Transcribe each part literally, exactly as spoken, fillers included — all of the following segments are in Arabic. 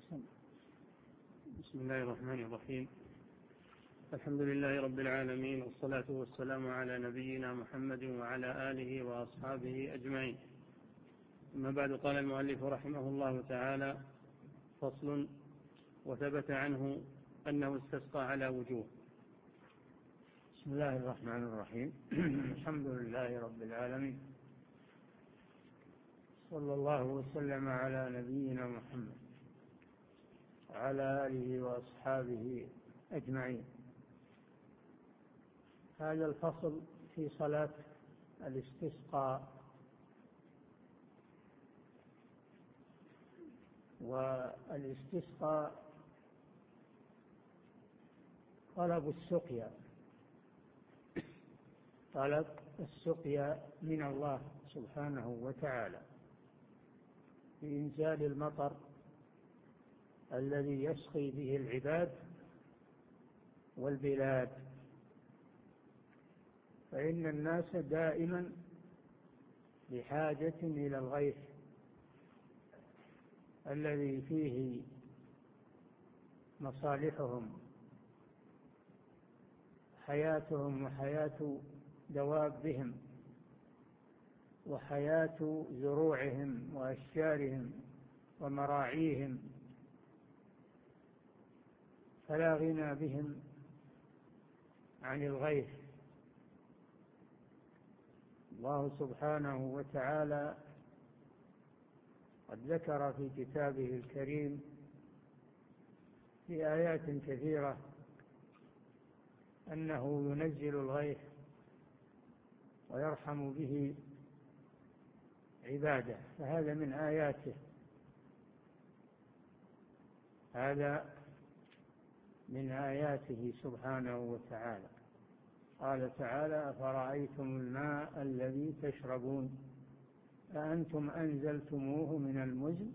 بسم الله الرحمن الرحيم. الحمد لله رب العالمين، والصلاة والسلام على نبينا محمد وعلى آله وأصحابه أجمعين. أما بعد، قال المؤلف رحمه الله تعالى: فصل. وثبت عنه أنه استسقى على وجوه. بسم الله الرحمن الرحيم. الحمد لله رب العالمين، صلى الله وسلم على نبينا محمد وعلى آله وأصحابه أجمعين. هذا الفصل في صلاة الاستسقاء. والاستسقاء طلب السقيا، طلب السقيا من الله سبحانه وتعالى بإنزال المطر الذي يسقي به العباد والبلاد. فإن الناس دائما بحاجة إلى الغيث الذي فيه مصالحهم، حياتهم وحياة دوابهم وحياة زروعهم وأشجارهم ومراعيهم، فلا غنى بهم عن الغيث. الله سبحانه وتعالى قد ذكر في كتابه الكريم في آيات كثيرة أنه ينزل الغيث ويرحم به عباده، فهذا من آياته. هذا من آياته سبحانه وتعالى. قال تعالى: أفرأيتم الماء الذي تشربون أأنتم أنزلتموه من المزن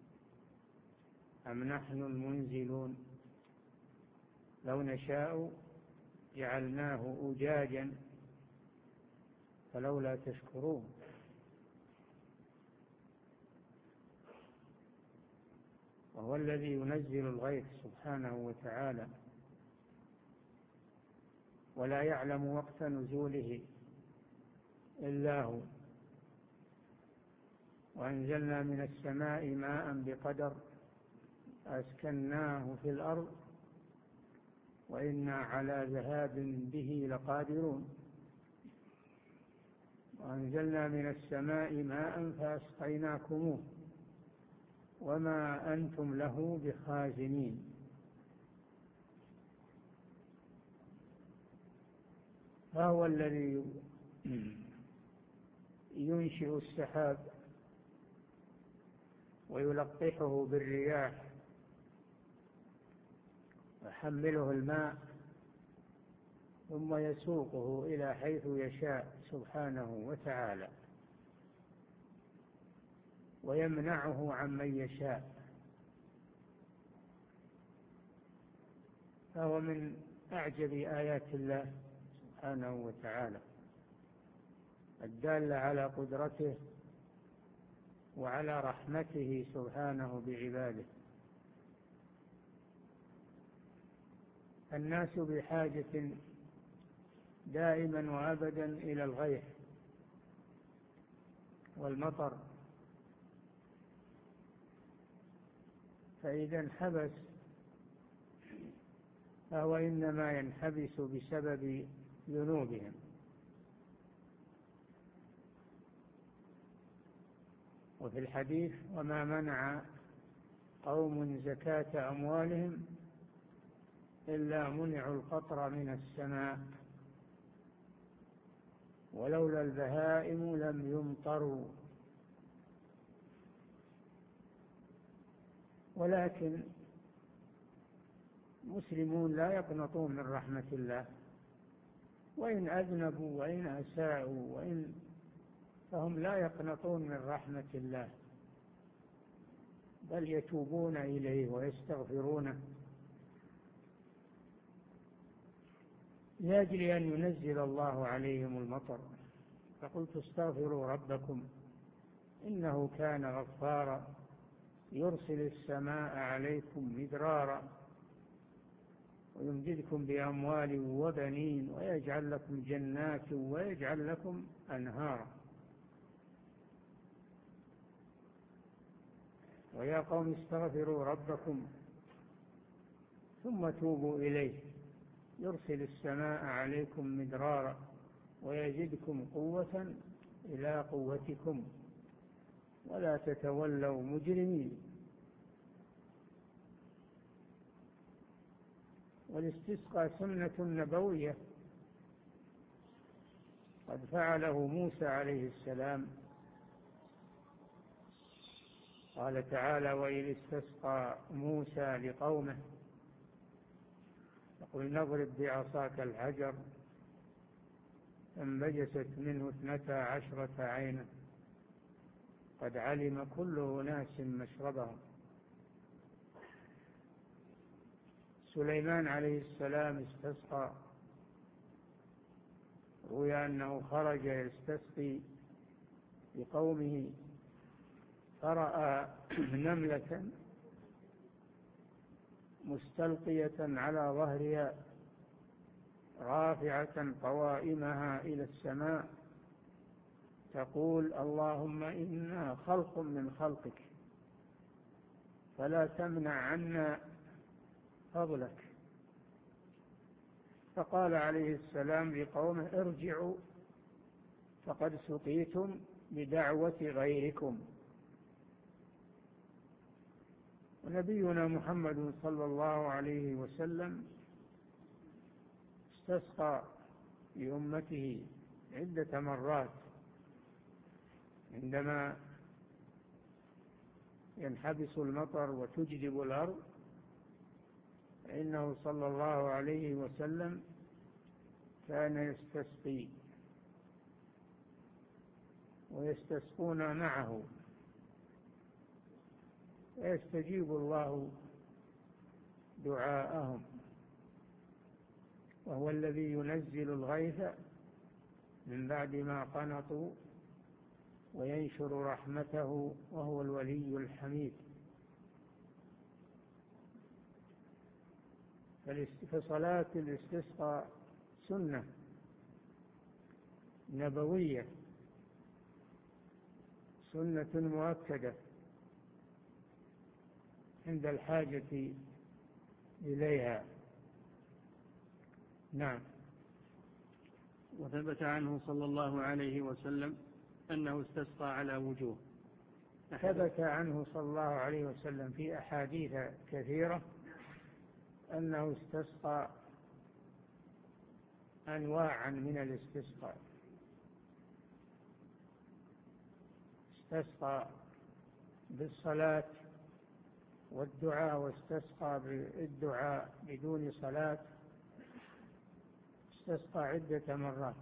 أم نحن المنزلون لو نشاء جعلناه أجاجا فلولا تشكرون. وهو الذي ينزل الغيث سبحانه وتعالى، ولا يعلم وقت نزوله إلا هو. وأنزلنا من السماء ماء بقدر أسكناه في الأرض وإنا على ذهاب به لقادرون. وأنزلنا من السماء ماء فأسقيناكموه وما أنتم له بخازنين. فهو الذي ينشئ السحاب ويلقحه بالرياح ويحمله الماء ثم يسوقه إلى حيث يشاء سبحانه وتعالى، ويمنعه عمن يشاء. فهو من أعجب آيات الله سبحانه وتعالى الدالة على قدرته وعلى رحمته سبحانه بعباده. الناس بحاجة دائما وأبدا إلى الغيث والمطر، فإذا انحبس فهو إنما ينحبس بسبب ذنوبهم. وفي الحديث: وما منع قوم زكاة أموالهم إلا منعوا القطر من السماء ولولا البهائم لم يمطروا. ولكن المسلمون لا يقنطون من رحمة الله، وإن أذنبوا وإن أساءوا وإن فهم لا يقنطون من رحمة الله، بل يتوبون إليه ويستغفرونه لأجل أن ينزل الله عليهم المطر. فقلت: استغفروا ربكم إنه كان غفارا يرسل السماء عليكم مدرارا ويمددكم بأموال وبنين ويجعل لكم جنات ويجعل لكم أنهارا. ويا قوم استغفروا ربكم ثم توبوا إليه يرسل السماء عليكم مدرارا ويزدكم قوة إلى قوتكم ولا تتولوا مجرمين. والاستسقاء سنة نبوية قد فعله موسى عليه السلام. قال تعالى: وإذ استسقى موسى لقومه فقل نضرب بعصاك الحجر فانبجست منه اثنتا عشرة عينا قد علم كل أناس مشربهم. سليمان عليه السلام استسقى، روي أنه خرج يستسقي لقومه فرأى نملة مستلقية على ظهرها رافعة قوائمها إلى السماء تقول: اللهم إنا خلق من خلقك فلا تمنع عنا فضلك. فقال عليه السلام لقومه: ارجعوا فقد سقيتم بدعوة غيركم. ونبينا محمد صلى الله عليه وسلم استسقى لأمته عدة مرات عندما ينحبس المطر وتجدب الأرض، فإنه صلى الله عليه وسلم كان يستسقي ويستسقون معه ويستجيب الله دعاءهم، وهو الذي ينزل الغيث من بعد ما قنطوا وينشر رحمته وهو الولي الحميد. فصلاة الاستسقاء سنة نبوية، سنة مؤكدة عند الحاجة إليها. نعم. وثبت عنه صلى الله عليه وسلم أنه استسقى على وجوه. ثبت عنه صلى الله عليه وسلم في أحاديث كثيرة أنه استسقى أنواعا من الاستسقاء. استسقى بالصلاة والدعاء، واستسقى بالدعاء بدون صلاة، استسقى عدة مرات.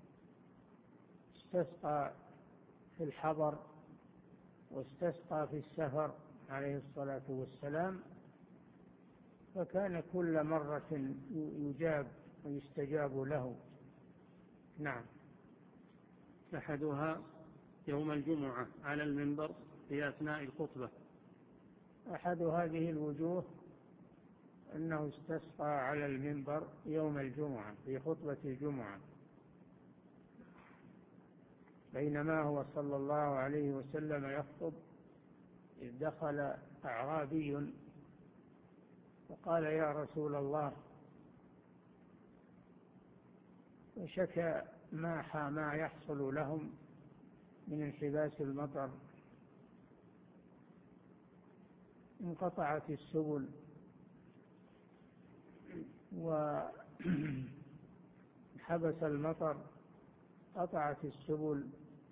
استسقى في الحضر واستسقى في السفر عليه الصلاة والسلام، فكان كل مرة يجاب ويستجاب له. نعم. أحدها يوم الجمعة على المنبر في أثناء الخطبة. أحد هذه الوجوه أنه استسقى على المنبر يوم الجمعة في خطبة الجمعة، بينما هو صلى الله عليه وسلم يخطب إذ دخل أعرابي وقال: يا رسول الله، وشكى ما ما يحصل لهم من انحباس المطر، انقطعت السبل وحبس المطر، قطعت السبل،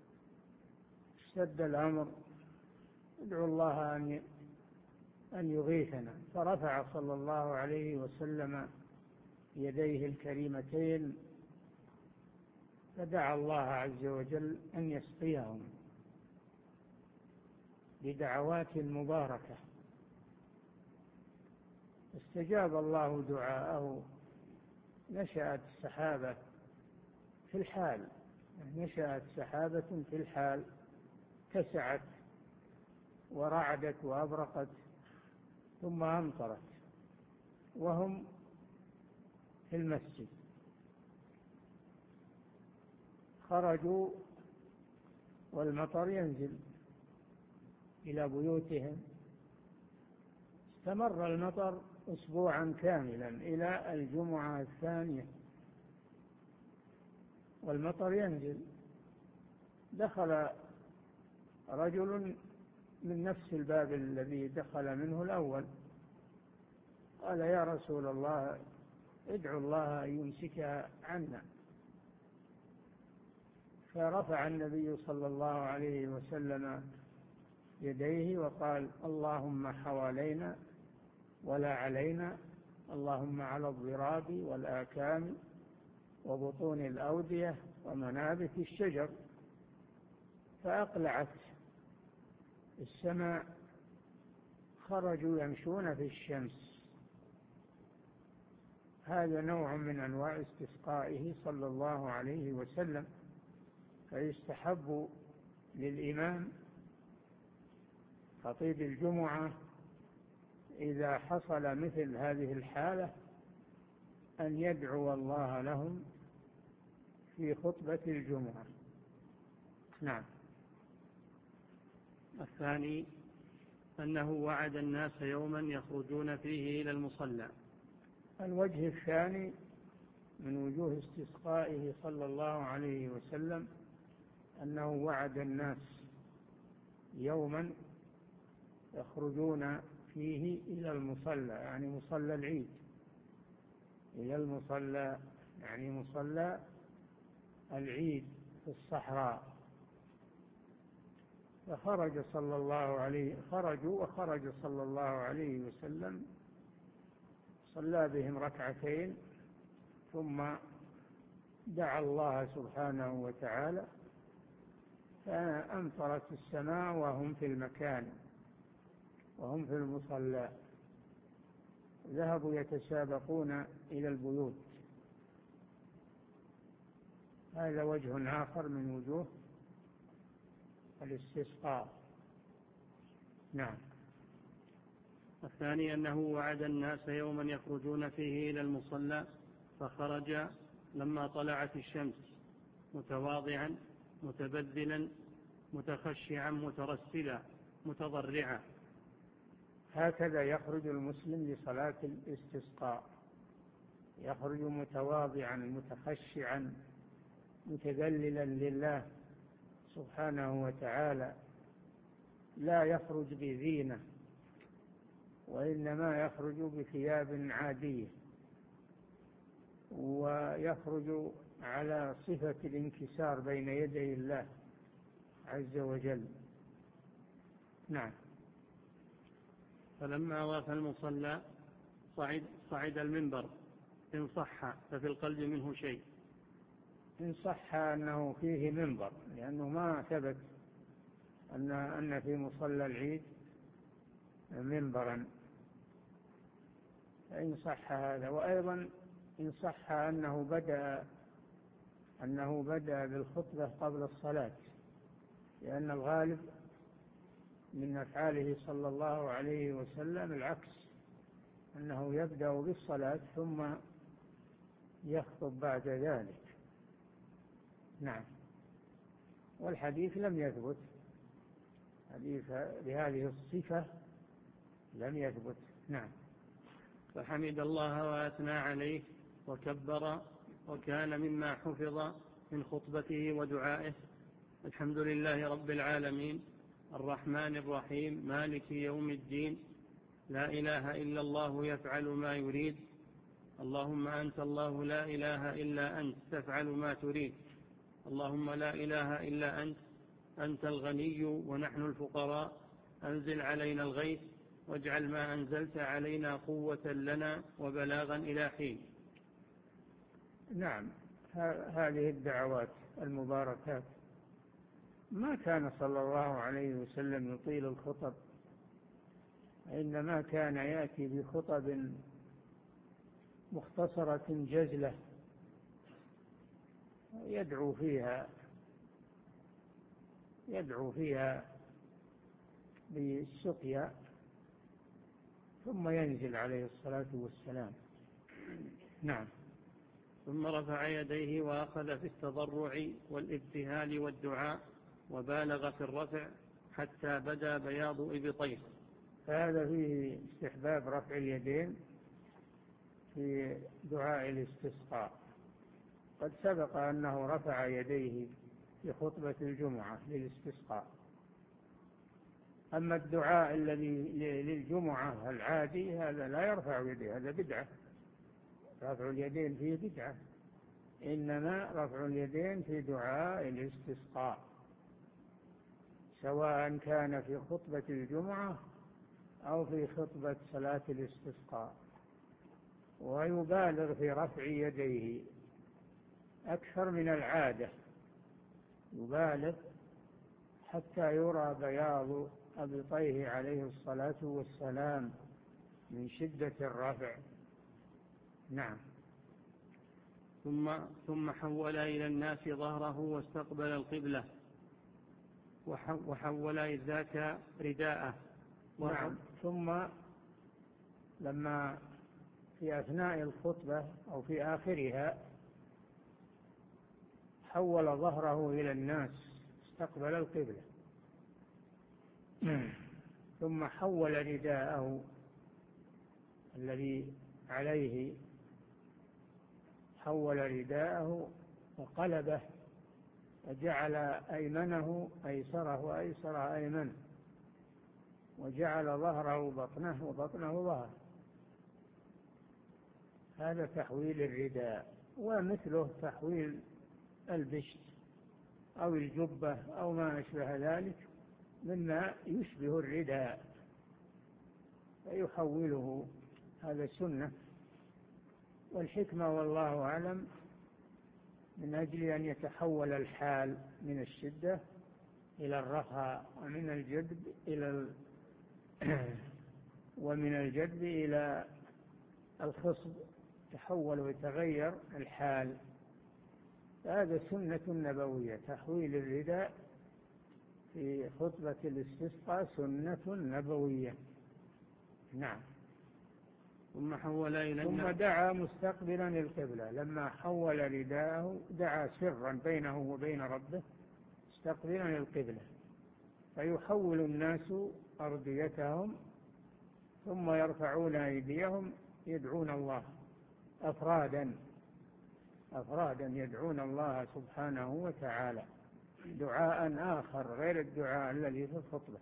اشتد الأمر، ادعوا الله أن أن يغيثنا. فرفع صلى الله عليه وسلم يديه الكريمتين فدعا الله عز وجل أن يسقيهم بدعوات مباركة، استجاب الله دعاءه. نشأت سحابة في الحال، نشأت سحابة في الحال تسعت ورعدت وأبرقت ثم أمطرت وهم في المسجد. خرجوا والمطر ينزل إلى بيوتهم. استمر المطر أسبوعا كاملا إلى الجمعة الثانية والمطر ينزل. دخل رجل من نفس الباب الذي دخل منه الأول، قال: يا رسول الله، ادعو الله أن يمسكها عنا. فرفع النبي صلى الله عليه وسلم يديه وقال: اللهم حوالينا ولا علينا، اللهم على الضراب والآكام وبطون الأودية ومنابت الشجر. فأقلعت السماء، خرجوا يمشون في الشمس. هذا نوع من أنواع استسقائه صلى الله عليه وسلم. فيستحب للإمام خطيب الجمعة إذا حصل مثل هذه الحالة أن يدعو الله لهم في خطبة الجمعة. نعم. الثاني أنه وعد الناس يوما يخرجون فيه إلى المصلى. الوجه الثاني من وجوه استسقائه صلى الله عليه وسلم أنه وعد الناس يوما يخرجون فيه إلى المصلى، يعني مصلى العيد، إلى المصلى يعني مصلى العيد في الصحراء. فخرج صلى الله عليه خرجوا وخرج صلى الله عليه وسلم، صلى بهم ركعتين ثم دعا الله سبحانه وتعالى فأمطرت السماء وهم في المكان وهم في المصلى. ذهبوا يتسابقون إلى البيوت. هذا وجه آخر من وجوه الاستسقاء. نعم. الثاني أنه وعد الناس يوما يخرجون فيه إلى المصلى، فخرج لما طلعت الشمس متواضعا متبذلا متخشعا مترسلا متضرعا. هكذا يخرج المسلم لصلاة الاستسقاء، يخرج متواضعا متخشعا متذللا لله سبحانه وتعالى، لا يخرج بزينة وإنما يخرج بثياب عادية، ويخرج على صفة الانكسار بين يدي الله عز وجل. نعم. فلما وافى المصلى صعد, صعد المنبر، إن صح ففي القلب منه شيء. إن صح أنه فيه منبر، لأنه ما ثبت أن أن في مصلى العيد منبرا، إن صح هذا. وأيضا إن صح أنه بدأ أنه بدأ بالخطبة قبل الصلاة، لأن الغالب من أفعاله صلى الله عليه وسلم العكس، أنه يبدأ بالصلاة ثم يخطب بعد ذلك. نعم. والحديث لم يثبت، حديث بهذه الصفة لم يثبت. نعم. فحمد الله وأثنى عليه وكبر، وكان مما حفظ من خطبته ودعائه: الحمد لله رب العالمين الرحمن الرحيم مالك يوم الدين، لا إله إلا الله يفعل ما يريد، اللهم أنت الله لا إله إلا أنت تفعل ما تريد، اللهم لا إله إلا أنت أنت الغني ونحن الفقراء، أنزل علينا الغيث واجعل ما أنزلت علينا قوة لنا وبلاغا إلى حين. نعم. هذه الدعوات المباركات ما كان صلى الله عليه وسلم يطيل الخطب، إنما كان يأتي بخطب مختصرة جزلة يدعو فيها يدعو فيها بالسقيا ثم ينزل عليه الصلاة والسلام. نعم. ثم رفع يديه وأخذ في التضرع والابتهال والدعاء وبالغ في الرفع حتى بدا بياض إبطيه. هذا فيه استحباب رفع اليدين في دعاء الاستسقاء. قد سبق أنه رفع يديه في خطبة الجمعة للاستسقاء. أما الدعاء الذي للجمعة العادي هذا لا يرفع يديه، هذا بدعة. رفع اليدين فيه بدعة، إنما رفع اليدين في دعاء الاستسقاء، سواء كان في خطبة الجمعة أو في خطبة صلاة الاستسقاء. ويبالغ في رفع يديه أكثر من العادة، يبالغ حتى يرى بياض أبطيه عليه الصلاة والسلام من شدة الرفع. نعم. ثم ثم حول إلى الناس ظهره واستقبل القبلة وحول إذ ذاك رداءه. نعم. ثم لما في أثناء الخطبة أو في آخرها حول ظهره إلى الناس استقبل القبلة، ثم حول رداءه الذي عليه، حول رداءه وقلبه وجعل أيمنه أيسره وأيسر أيمن، وجعل ظهره بطنه وبطنه ظهر. هذا تحويل الرداء. ومثله تحويل البشت أو الجبة أو ما أشبه ذلك مما يشبه الرداء فيحوله. هذا سنة، والحكمة والله أعلم من أجل أن يتحول الحال من الشدة إلى الرخاء، ومن الجدب إلى ال... ومن الجدب إلى الخصب، تحول ويتغير الحال. هذا سنة نبوية، تحويل الرداء في خطبة الاستسقاء سنة نبوية. نعم. ثم حول إلى ثم دعا مستقبلا القبلة. لما حول رداءه دعا سرا بينه وبين ربه مستقبلا القبلة، فيحول الناس أرضيتهم ثم يرفعون أيديهم يدعون الله أفرادا أفرادا يدعون الله سبحانه وتعالى دعاء آخر غير الدعاء الذي في الخطبة،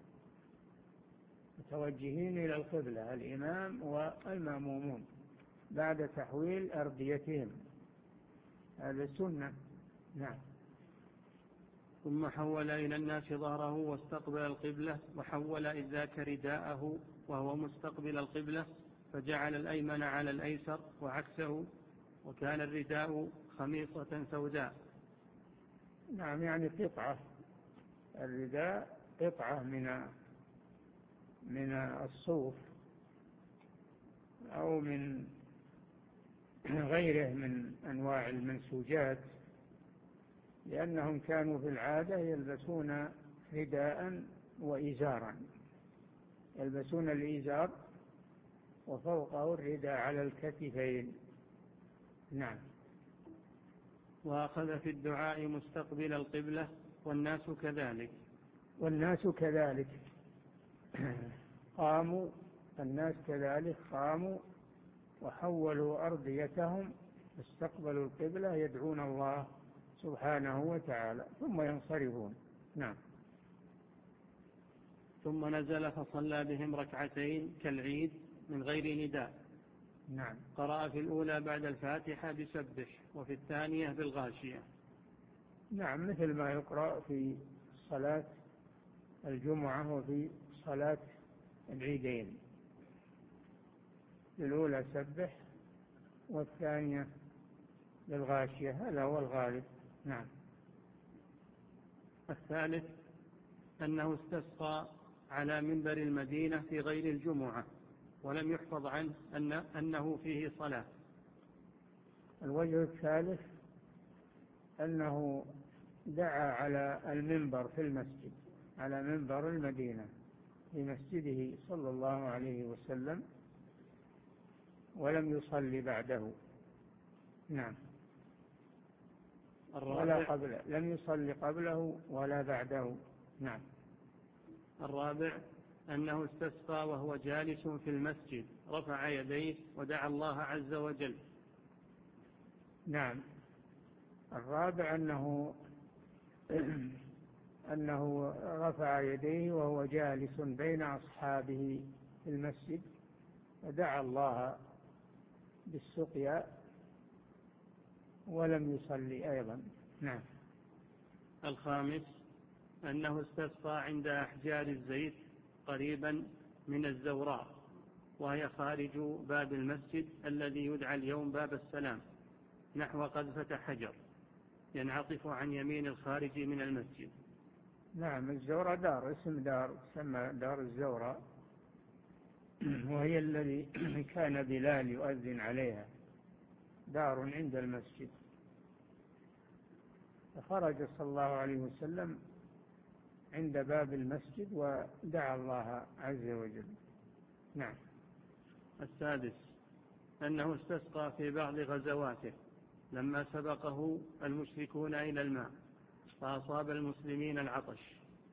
متوجهين إلى القبلة الإمام والمأمومون بعد تحويل أرضيتهم. هذا سنة. نعم. ثم حول إلى الناس ظهره واستقبل القبلة وحول إذ ذاك رداءه وهو مستقبل القبلة، فجعل الأيمن على الأيسر وعكسه، وكان الرداء خميصة سوداء. نعم، يعني قطعة. الرداء قطعة من من الصوف أو من غيره من أنواع المنسوجات، لأنهم كانوا في العادة يلبسون رداء وإزارا، يلبسون الإزار وفوقه الرداء على الكتفين. نعم. وأخذ في الدعاء مستقبل القبلة والناس كذلك. والناس كذلك قاموا، الناس كذلك قاموا وحولوا أرضيتهم واستقبلوا القبلة يدعون الله سبحانه وتعالى ثم ينصرفون. نعم. ثم نزل فصلى بهم ركعتين كالعيد من غير نداء. نعم. قرأ في الأولى بعد الفاتحة بسبح، وفي الثانية بالغاشية. نعم، مثل ما يقرأ في صلاة الجمعة وفي صلاة العيدين، الأولى سبح والثانية بالغاشية، هذا هو الغالب. نعم. الثالث أنه استسقى على منبر المدينة في غير الجمعة، ولم يحفظ عنه أن أنه فيه صلاة. الوجه الثالث أنه دعا على المنبر في المسجد، على منبر المدينة في مسجده صلى الله عليه وسلم ولم يصلي بعده. نعم. ولا قبله، لم يصلي قبله ولا بعده. نعم. الرابع أنه استسقى وهو جالس في المسجد، رفع يديه ودعا الله عز وجل. نعم. الرابع أنه أنه رفع يديه وهو جالس بين أصحابه في المسجد ودعا الله بالسقيا ولم يصلي أيضا. نعم. الخامس أنه استسقى عند أحجار الزيت قريبا من الزوراء، وهي خارج باب المسجد الذي يدعى اليوم باب السلام، نحو قذفة حجر ينعطف عن يمين الخارج من المسجد. نعم. الزوراء دار، اسم دار تسمى دار الزوراء، وهي الذي كان بلال يؤذن عليها، دار عند المسجد. فخرج صلى الله عليه وسلم عند باب المسجد ودعا الله عز وجل. نعم. السادس أنه استسقى في بعض غزواته لما سبقه المشركون إلى الماء فأصاب المسلمين العطش.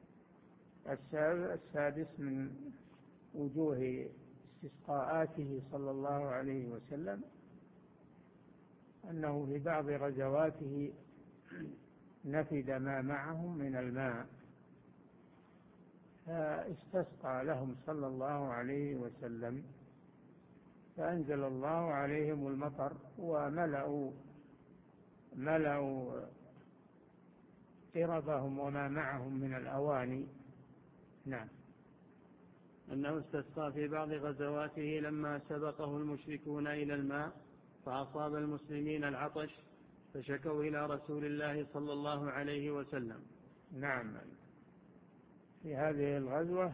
السادس من وجوه استسقاءاته صلى الله عليه وسلم أنه في بعض غزواته نفد ما معهم من الماء، فاستسقى لهم صلى الله عليه وسلم فأنزل الله عليهم المطر وملأوا ملأوا قربهم وما معهم من الأواني. نعم. أنه استسقى في بعض غزواته لما سبقه المشركون إلى الماء فأصاب المسلمين العطش فشكوا إلى رسول الله صلى الله عليه وسلم. نعم. في هذه الغزوة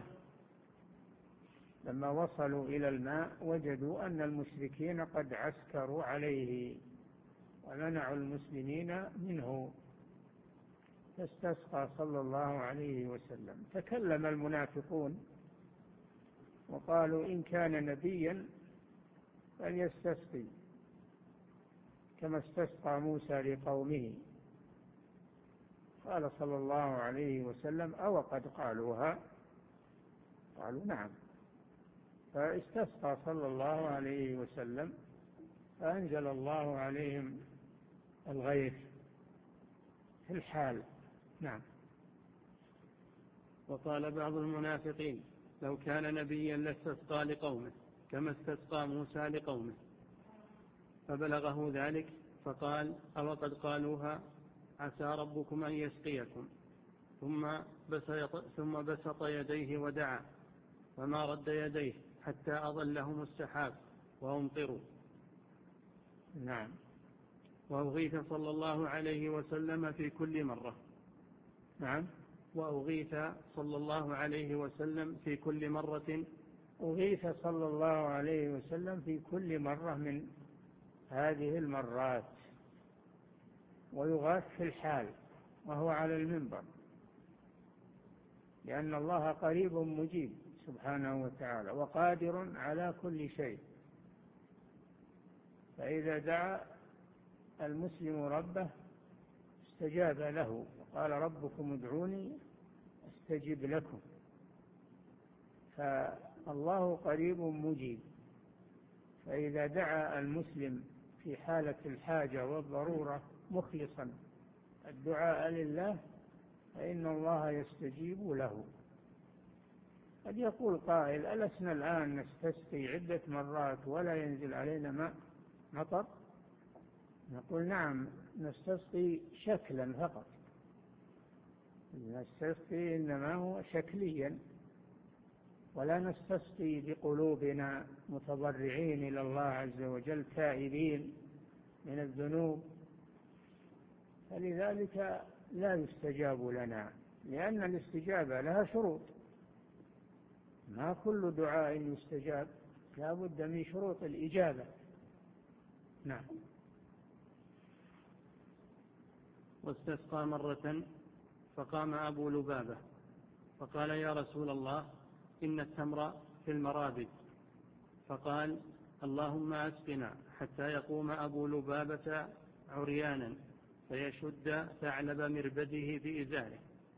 لما وصلوا إلى الماء وجدوا أن المشركين قد عسكروا عليه ومنعوا المسلمين منه، فاستسقى صلى الله عليه وسلم. تكلم المنافقون وقالوا إن كان نبيا فليستسقي كما استسقى موسى لقومه. قال صلى الله عليه وسلم أو قد قالوها؟ قالوا نعم. فاستسقى صلى الله عليه وسلم فأنزل الله عليهم الغيث في الحال. نعم. وقال بعض المنافقين لو كان نبيا لاستسقى لقومه كما استسقى موسى لقومه، فبلغه ذلك فقال أو قد قالوها عسى ربكم أن يسقيكم، ثم بسط, ثم بسط يديه ودعا فما رد يديه حتى أظلهم السحاب وأمطروا. نعم. وأغيث صلى الله عليه وسلم في كل مرة. نعم. وأغيث صلى الله عليه وسلم في كل مرة. أغيث صلى الله عليه وسلم في كل مرة من هذه المرات، ويغاث في الحال وهو على المنبر، لأن الله قريب مجيب سبحانه وتعالى وقادر على كل شيء. فإذا دعا المسلم ربه استجاب له، وقال ربكم ادعوني استجب لكم. فالله قريب مجيب، فإذا دعا المسلم في حالة الحاجة والضرورة مخلصا الدعاء لله فإن الله يستجيب له. قد يقول قائل ألسنا الآن نستسقي عدة مرات ولا ينزل علينا ماء مطر؟ نقول نعم، نستسقي شكلا فقط، نستسقي إنما هو شكليا، ولا نستسقي بقلوبنا متضرعين إلى الله عز وجل تائبين من الذنوب، فلذلك لا يستجاب لنا، لأن الاستجابة لها شروط، ما كل دعاء يستجاب، لا بد من شروط الإجابة. نعم. واستسقى مرة فقام أبو لبابة فقال يا رسول الله إن التمر في المرابد، فقال اللهم أسقنا، حتى يقوم أبو لبابة عريانا فيشد ثعلب مربده بإزاره،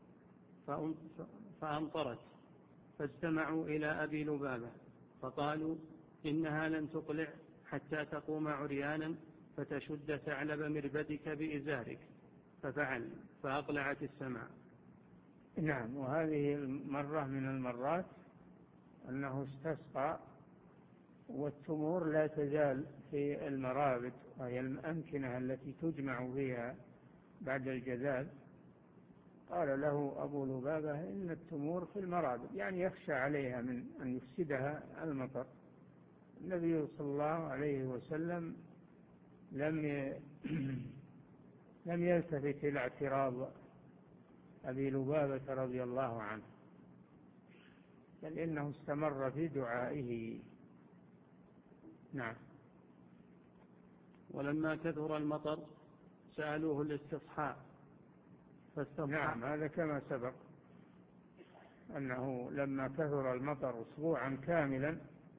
فأمطرت، فاجتمعوا إلى أبي لبابة فقالوا إنها لن تقلع حتى تقوم عريانا فتشد ثعلب مربدك بإزارك، ففعل فأقلعت السماء. نعم. وهذه المرة من المرات أنه استسقى والتمور لا تزال في المرابد، وهي الأمكنة التي تجمع فيها بعد الجذاذ. قال له أبو لبابة إن التمور في المرابد، يعني يخشى عليها من أن يفسدها المطر. النبي صلى الله عليه وسلم لم لم يلتفت إلى اعتراض أبي لبابة رضي الله عنه، بل إنه استمر في دعائه. نعم. ولما كثر المطر سألوه الاستصحاء فاستطاع. نعم، هذا كما سبق أنه لما كثر المطر أسبوعا كاملا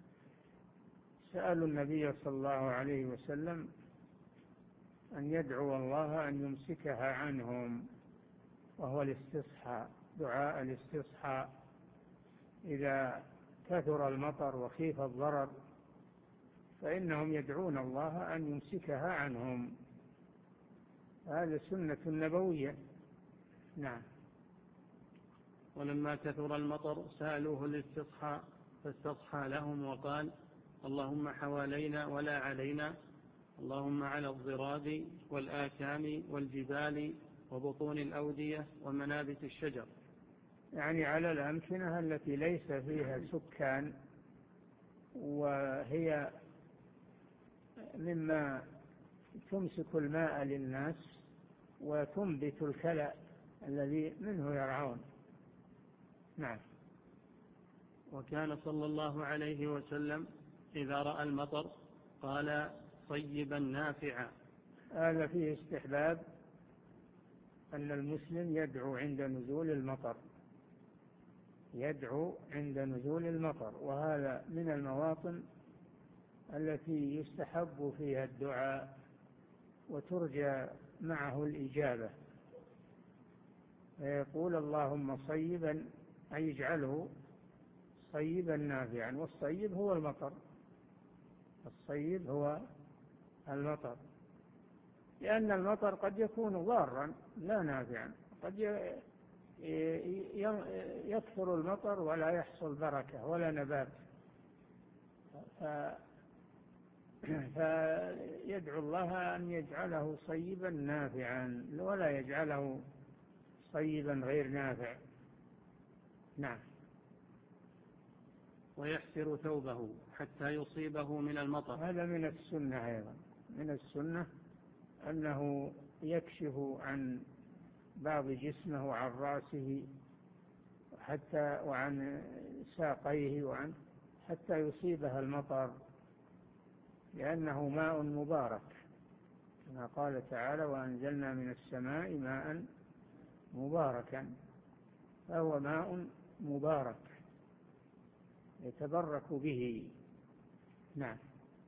سألوا النبي صلى الله عليه وسلم أن يدعو الله أن يمسكها عنهم، وهو الاستصحاء، دعاء الاستصحاء. إذا كثر المطر وخيف الضرر فإنهم يدعون الله أن يمسكها عنهم، هذا سنة نبوية. نعم. ولما كثر المطر سألوه الاستصحاء فاستصحى لهم وقال اللهم حوالينا ولا علينا، اللهم على الضراب والآكام والجبال وبطون الأودية ومنابت الشجر، يعني على الأمكنة التي ليس فيها سكان، وهي مما تمسك الماء للناس وتنبت الكلأ الذي منه يرعون. نعم. وكان صلى الله عليه وسلم إذا رأى المطر قال صيبا نافعا. هذا فيه استحباب أن المسلم يدعو عند نزول المطر، يدعو عند نزول المطر، وهذا من المواطن التي يستحب فيها الدعاء وترجى معه الإجابة. فيقول اللهم صيبا، أي اجعله صيبا نافعا، والصيب هو المطر، الصيب هو المطر، لأن المطر قد يكون ضارا لا نافعا، قد يكثر المطر ولا يحصل بركة ولا نبات، فيدعو الله أن يجعله صيبا نافعا ولا يجعله صيبا غير نافع. نعم. ويحسر ثوبه حتى يصيبه من المطر، هذا من السنة أيضا، من السنة أنه يكشف عن بعض جسمه وعن رأسه حتى وعن ساقيه وعن حتى يصيبها المطر، لأنه ماء مبارك كما قال تعالى وأنزلنا من السماء ماء مباركا، فهو ماء مبارك يتبرك به. نعم.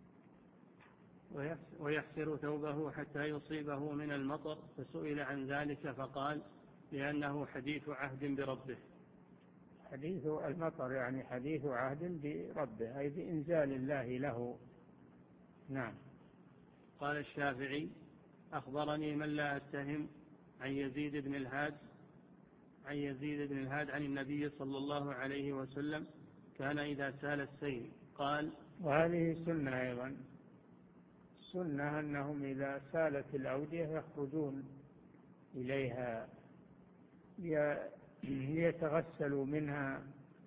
ويحسر ثوبه حتى يصيبه من المطر، فسئل عن ذلك فقال لأنه حديث عهد بربه. حديث المطر يعني حديث عهد بربه، أي بإنزال الله له. نعم. قال الشافعي أخبرني من لا أتهم عن يزيد بن الهاد عن يزيد بن الهاد عن النبي صلى الله عليه وسلم كان إذا سال السيل قال. وهذه سنة أيضا، سنة أنهم إذا سالت الأودية يخرجون إليها ليتغسلوا منها،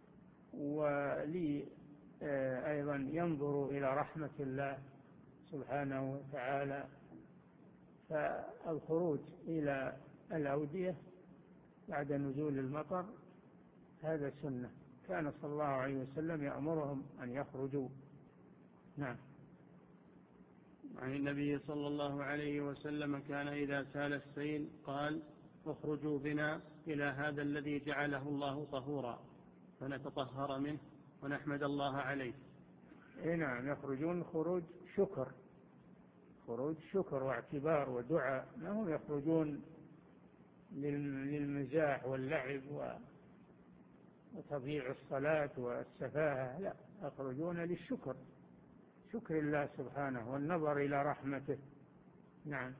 ولي أيضا ينظروا إلى رحمة الله سبحانه وتعالى. فالخروج إلى الأودية بعد نزول المطر هذا سنة، كان صلى الله عليه وسلم يأمرهم أن يخرجوا. نعم. عن النبي صلى الله عليه وسلم كان إذا سال السيل قال اخرجوا بنا إلى هذا الذي جعله الله طهورا. فنتطهر منه ونحمد الله عليه. نعم، يخرجون خروج شكر، خروج شكر واعتبار ودعاء، ما هم يخرجون للمزاح واللعب وتضييع الصلاة والسفاهة، لا، يخرجون للشكر، شكر الله سبحانه والنظر إلى رحمته. نعم،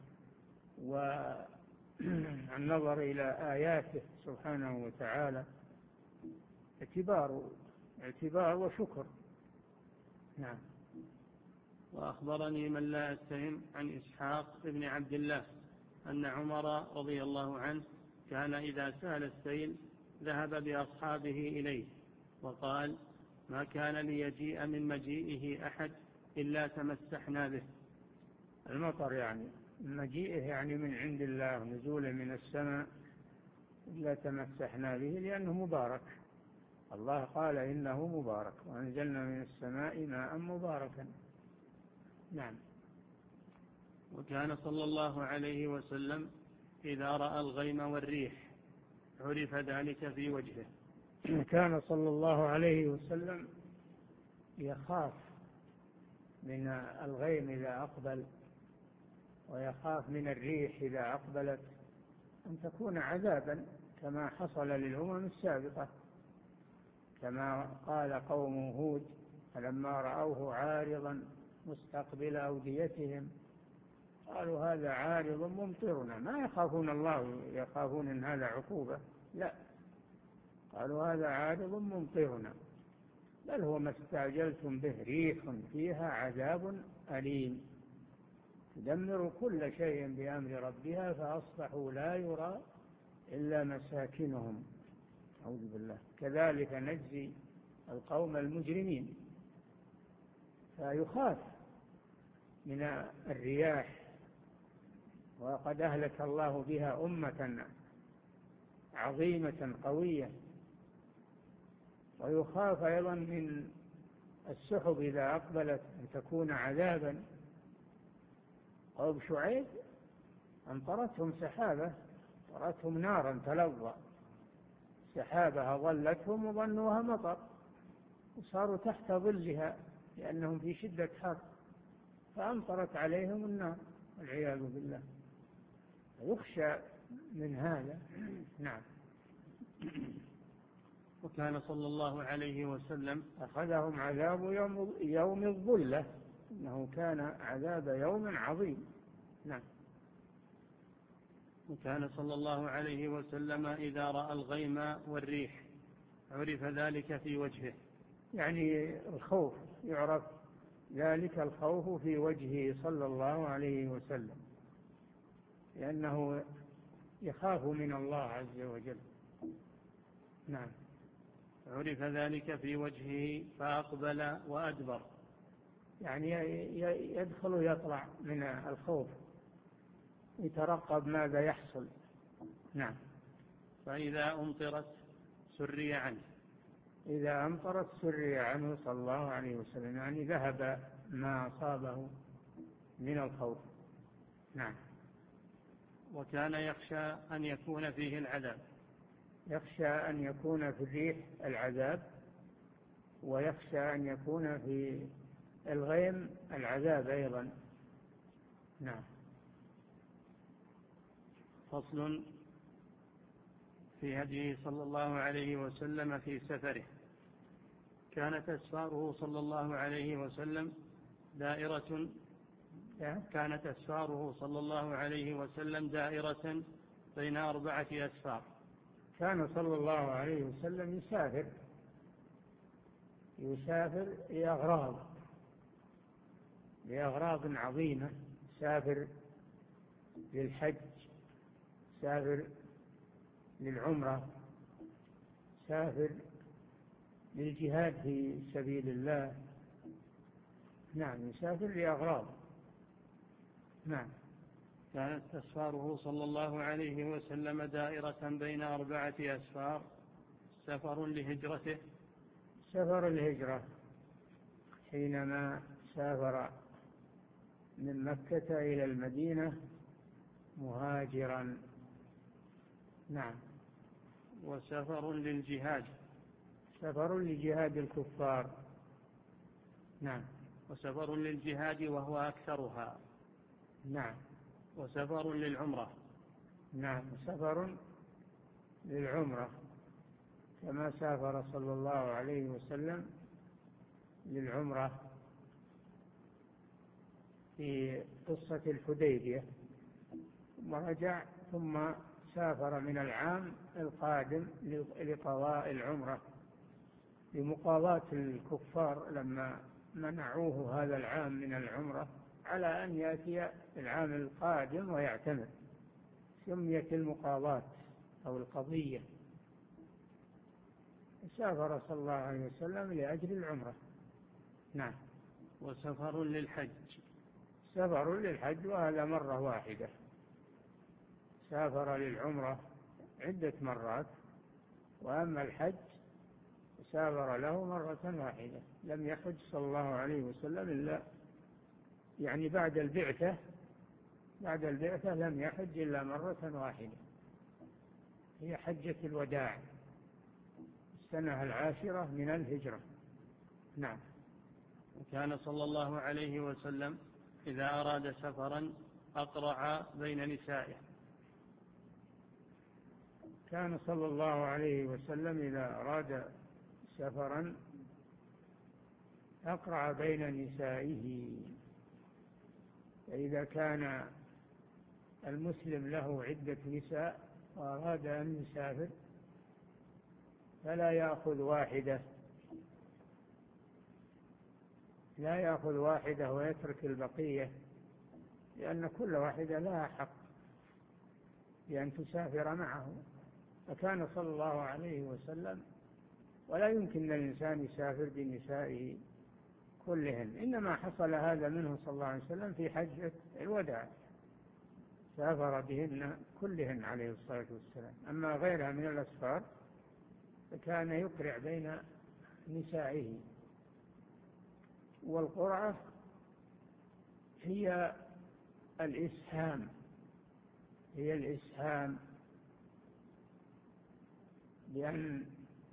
والنظر إلى آياته سبحانه وتعالى، اعتبار اعتبار وشكر. نعم. وأخبرني من لا يتهم عن إسحاق بن عبد الله أن عمر رضي الله عنه كان إذا سال السيل ذهب بأصحابه إليه وقال: ما كان ليجيء من مجيئه أحد إلا تمسحنا به. المطر يعني مجيئه يعني من عند الله، نزوله من السماء، إلا تمسحنا به لأنه مبارك. الله قال إنه مبارك وأنزلنا من السماء ماء مباركا. نعم. وكان صلى الله عليه وسلم إذا رأى الغيم والريح عرف ذلك في وجهه. كان صلى الله عليه وسلم يخاف من الغيم إذا أقبل، ويخاف من الريح إذا أقبلت أن تكون عذابا كما حصل للأمم السابقة، كما قال قوم هود فلما رأوه عارضا مستقبل أوديتهم قالوا هذا عارض ممطرنا. ما يخافون الله يخافون إن هذا عقوبة، لا، قالوا هذا عارض ممطرنا، بل هو ما استعجلتم به ريح فيها عذاب أليم تدمر كل شيء بأمر ربها فأصبحوا لا يرى إلا مساكنهم. أعوذ بالله. كذلك نجزي القوم المجرمين. فيخاف من الرياح، وقد أهلك الله بها أمة عظيمة قوية. ويخاف أيضا من السحب إذا أقبلت أن تكون عذابا. قوم شعيب أمطرتهم سحابة، أمطرتهم نارا تلظى، سحابة ظلتهم وظنوها مطر وصاروا تحت ظلها لأنهم في شدة حر، فأمطرت عليهم النار والعياذ بالله. يخشى من هذا. نعم. وكان صلى الله عليه وسلم أخذهم عذاب يوم, يوم الظلة، إنه كان عذاب يوم عظيم. نعم. وكان صلى الله عليه وسلم إذا رأى الغيم والريح عرف ذلك في وجهه، يعني الخوف، يعرف ذلك الخوف في وجهه صلى الله عليه وسلم، لأنه يخاف من الله عز وجل. نعم. عرف ذلك في وجهه فأقبل وأدبر، يعني يدخل ويطلع من الخوف، يترقب ماذا يحصل. نعم. فإذا أمطرت سري عنه، إذا أمطرت سري عنه صلى الله عليه وسلم، يعني ذهب ما أصابه من الخوف. نعم. وكان يخشى أن يكون فيه العذاب، يخشى أن يكون في الريح العذاب، ويخشى أن يكون في الغيم العذاب أيضا. نعم. فصل في هديه صلى الله عليه وسلم في سفره. كانت أسفاره صلى الله عليه وسلم دائرة كانت أسفاره صلى الله عليه وسلم دائرة بين أربعة أسفار. كان صلى الله عليه وسلم يسافر يسافر لأغراض لأغراض عظيمة، سافر للحج، سافر للعمرة، سافر للجهاد في سبيل الله. نعم، يسافر لأغراض. نعم. كانت أسفاره صلى الله عليه وسلم دائرة بين أربعة أسفار. سفر لهجرته، سفر الهجرة حينما سافر من مكة إلى المدينة مهاجرا. نعم. وسفر للجهاد، سفر لجهاد الكفار. نعم. وسفر للجهاد وهو أكثرها. نعم. وسفر للعمرة. نعم. سفر للعمرة كما سافر صلى الله عليه وسلم للعمرة في قصة الحديبية، ثم رجع ثم سافر من العام القادم لقضاء العمرة لمقاضاة الكفار لما منعوه هذا العام من العمرة على أن يأتي العام القادم ويعتمر، سميت المقاضاة أو القضية. سافر صلى الله عليه وسلم لأجل العمرة. نعم. وسفر للحج. سفر للحج وهذا مرة واحدة، سافر للعمرة عدة مرات، وأما الحج سافر له مرة واحدة، لم يحج صلى الله عليه وسلم إلا يعني بعد البعثة بعد البعثة لم يحج إلا مرة واحدة، هي حجة الوداع السنة العاشرة من الهجرة. نعم. وكان صلى الله عليه وسلم إذا أراد سفرا أقرع بين نسائه. كان صلى الله عليه وسلم إذا أراد سفرا أقرع بين نسائه، فإذا كان المسلم له عدة نساء وأراد أن يسافر فلا يأخذ واحدة لا يأخذ واحدة ويترك البقية، لأن كل واحدة لها حق بأن تسافر معه. فكان صلى الله عليه وسلم ولا يمكن للإنسان يسافر بنسائه كلهن، إنما حصل هذا منه صلى الله عليه وسلم في حجة الوداع، سافر بهن كلهن عليه الصلاة والسلام. أما غيرها من الأسفار فكان يقرع بين نسائه. والقرعة هي الإسهام هي الإسهام بأن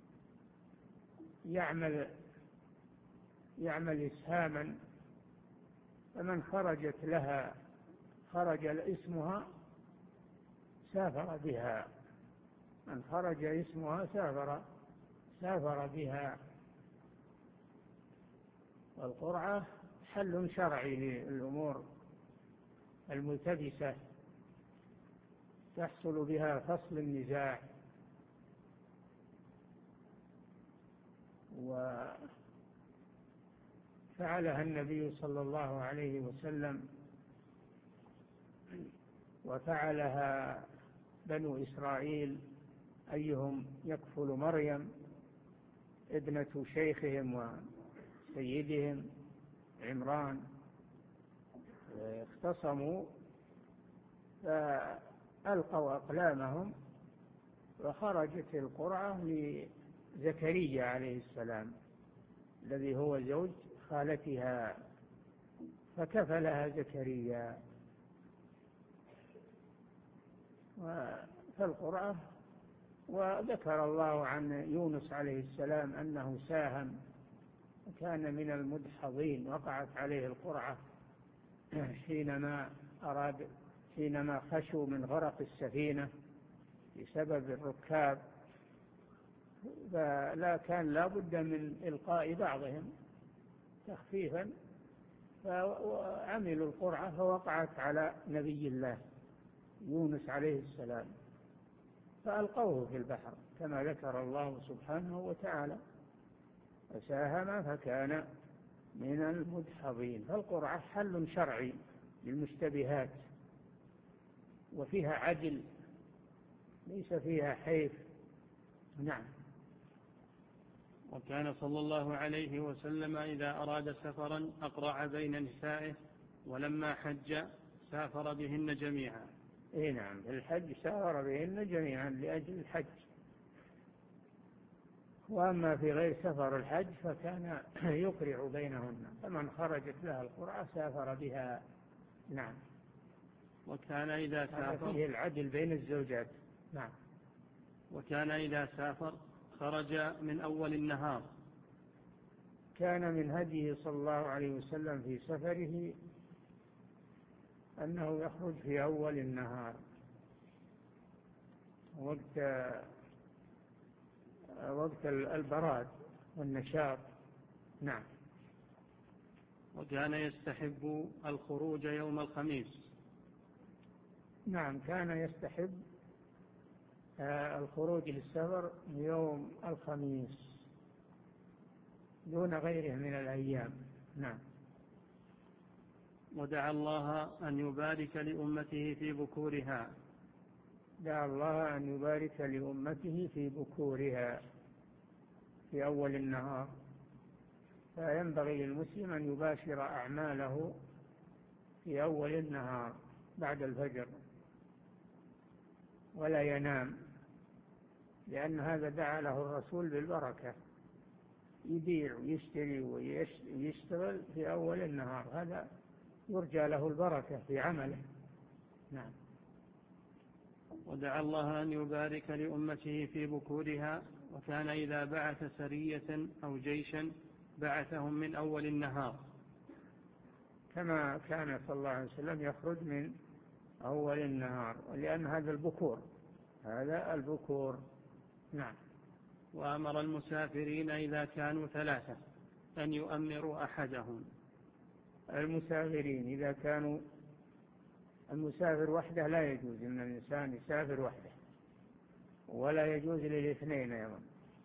يعمل يعمل إسهاما، فمن خرجت لها خرج اسمها سافر بها، من خرج اسمها سافر سافر بها. والقرعة حل شرعي للأمور الملتبسة تحصل بها فصل النزاع. وفعلها النبي صلى الله عليه وسلم، وفعلها بنو إسرائيل أيهم يكفل مريم ابنة شيخهم وسيدهم عمران، اختصموا فألقوا أقلامهم وخرجت القرعة لزكريا عليه السلام الذي هو زوج خالتها، فكفلها زكريا. فالقرعة، وذكر الله عن يونس عليه السلام أنه ساهم وكان من المدحضين، وقعت عليه القرعة حينما أراد حينما خشوا من غرق السفينة بسبب الركاب، فلا كان لا بد من إلقاء بعضهم تخفيفا، فعملوا القرعة فوقعت على نبي الله يونس عليه السلام فألقوه في البحر كما ذكر الله سبحانه وتعالى، فساهم فكان من المدحضين. فالقرعة حل شرعي للمشتبهات، وفيها عدل ليس فيها حيف. نعم. وكان صلى الله عليه وسلم إذا أراد سفرا أقرع بين نسائه، ولما حج سافر بهن جميعا. إيه نعم، الحج سافر بهن جميعا لأجل الحج، وأما في غير سفر الحج فكان يقرع بينهن، فمن خرجت لها القرعة سافر بها. نعم. وكان إذا سافر فيه العدل بين الزوجات. نعم. وكان إذا سافر خرج من أول النهار. كان من هديه صلى الله عليه وسلم في سفره أنه يخرج في أول النهار وقت وقت البراد والنشاط. نعم. وكان يستحب الخروج يوم الخميس. نعم، كان يستحب الخروج للسفر يوم الخميس دون غيره من الأيام. نعم. ودعا الله أن يبارك لأمته في بكورها. دعا الله أن يبارك لأمته في بكورها في أول النهار، فينبغي للمسلم أن يباشر أعماله في أول النهار بعد الفجر ولا ينام، لأن هذا دعا له الرسول بالبركة، يبيع ويشتري ويشتغل في أول النهار، هذا يرجى له البركة في عمله. نعم. ودعا الله أن يبارك لأمته في بكورها، وكان إذا بعث سرية أو جيشا بعثهم من أول النهار، كما كان صلى الله عليه وسلم يخرج من أول النهار، لأن هذا البكور هذا البكور. نعم. وأمر المسافرين إذا كانوا ثلاثة أن يؤمروا أحدهم. المسافرين إذا كانوا، المسافر وحده لا يجوز أن الإنسان يسافر وحده، ولا يجوز للاثنين أيضا،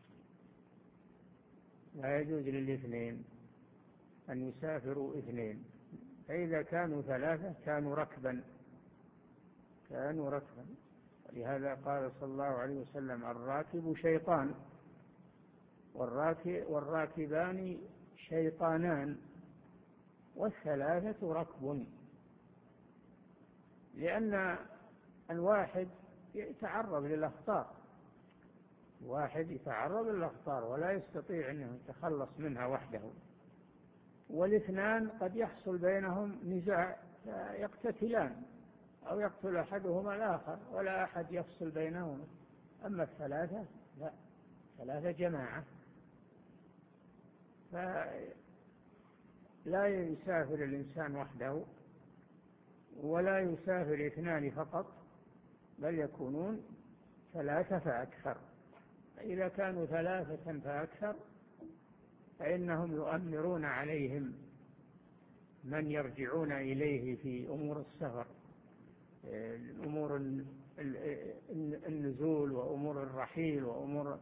لا يجوز للاثنين أن يسافروا اثنين. فإذا كانوا ثلاثة كانوا ركبا كانوا ركبا ولهذا قال صلى الله عليه وسلم: الراكب شيطان والراكبان شيطانان والثلاثة ركب، لأن الواحد يتعرض للأخطار، واحد يتعرض للأخطار ولا يستطيع أنه يتخلص منها وحده، والاثنان قد يحصل بينهم نزاع يقتتلان أو يقتل أحدهما الآخر ولا أحد يفصل بينهما. أما الثلاثة لا، ثلاثة جماعة، فلا يسافر الإنسان وحده ولا يسافر اثنان فقط، بل يكونون ثلاثة فأكثر. فإذا كانوا ثلاثة فأكثر فإنهم يؤمرون عليهم من يرجعون إليه في أمور السفر، أمور النزول وأمور الرحيل وأمور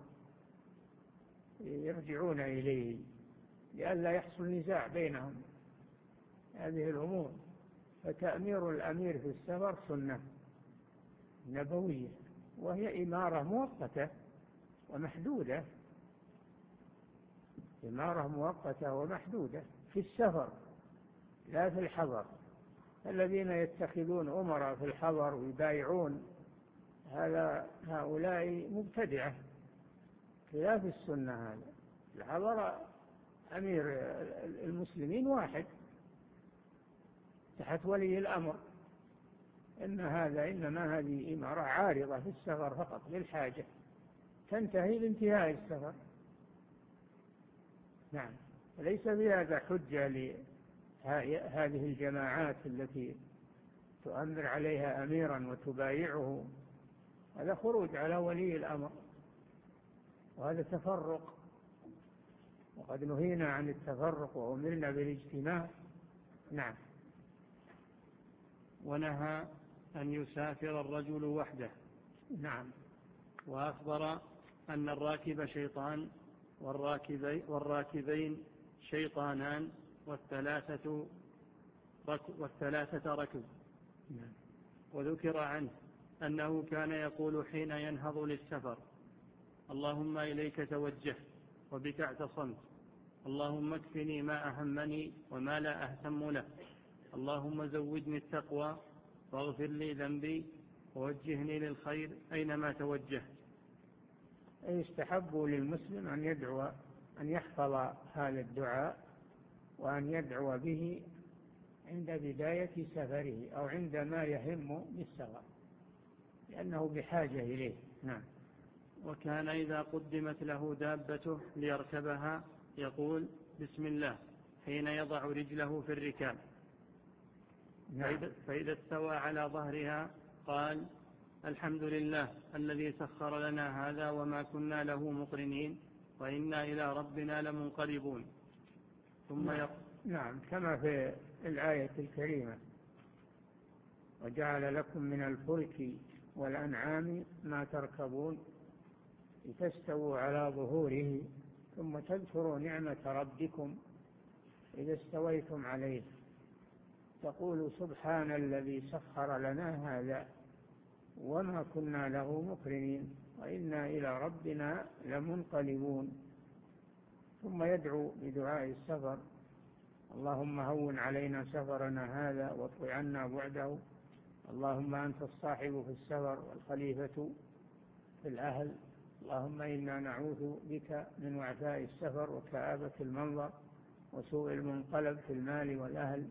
يرجعون إليه لئلا يحصل نزاع بينهم هذه الأمور. فتأمير الأمير في السفر سنة نبوية، وهي إمارة مؤقتة ومحدودة، إمارة مؤقتة ومحدودة في السفر لا في الحضر. الذين يتخذون أمراء في الحضر ويبايعون هذا هؤلاء مبتدعة، خلاف السنة. هذا الحضر أمير المسلمين واحد تحت ولي الأمر، إن هذا إنما هذه إمارة عارضة في السفر فقط للحاجة تنتهي بانتهاء السفر. نعم. ليس بهذا حجة لهذه الجماعات التي تؤمر عليها أميرا وتبايعه، هذا خروج على ولي الأمر وهذا تفرق، وقد نهينا عن التفرق وأمرنا بالاجتماع. نعم. ونهى أن يسافر الرجل وحده. نعم. وأخبر أن الراكب شيطان والراكبين, والراكبين شيطانان والثلاثة ركب, والثلاثة ركب. نعم. وذكر عنه أنه كان يقول حين ينهض للسفر: اللهم إليك توجهت وبك اعتصمت، اللهم اكفني ما أهمني وما لا أهتم له، اللهم زودني التقوى واغفر لي ذنبي ووجهني للخير أينما توجهت. يستحب للمسلم أن يدعو أن يحفظ هذا الدعاء وأن يدعو به عند بداية سفره أو عندما يهم بالسفر، لأنه بحاجة إليه. نعم. وكان إذا قدمت له دابته ليركبها يقول بسم الله حين يضع رجله في الركاب. نعم. فإذا استوى على ظهرها قال الحمد لله الذي سخر لنا هذا وما كنا له مقرنين وإنا إلى ربنا لمنقلبون. ثم نعم. يقول نعم كما في الآية الكريمة وجعل لكم من الفلك والأنعام ما تركبون لتستووا على ظهوره ثم تذكروا نعمة ربكم إذا استويتم عليه تقولوا سبحان الذي سخر لنا هذا وما كنا له مقرنين وإنا إلى ربنا لمنقلبون. ثم يدعو بدعاء السفر اللهم هون علينا سفرنا هذا واطوِ عنا بعده اللهم أنت الصاحب في السفر والخليفة في الأهل اللهم إنا نعوذ بك من وعثاء السفر وكآبة المنظر وسوء المنقلب في المال والأهل.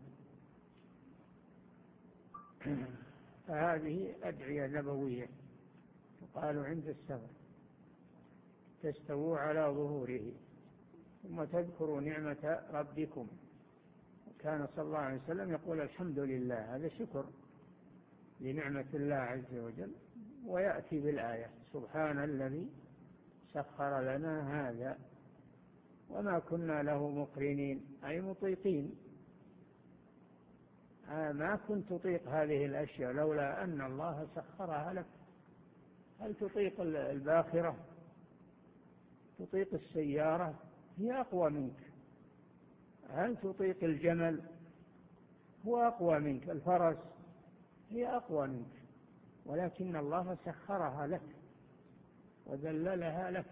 فهذه أدعية نبوية تقال عند السفر تستووا على ظهوره ثم تذكروا نعمة ربكم. وكان صلى الله عليه وسلم يقول الحمد لله هذا شكر لنعمة الله عز وجل ويأتي بالآية سبحان الذي سخر لنا هذا وما كنا له مقرنين أي مطيقين ما كنت تطيق هذه الأشياء لولا أن الله سخرها لك. هل تطيق الباخرة تطيق السيارة هي أقوى منك؟ هل تطيق الجمل هو أقوى منك؟ الفرس هي أقوى منك ولكن الله سخرها لك وذللها لك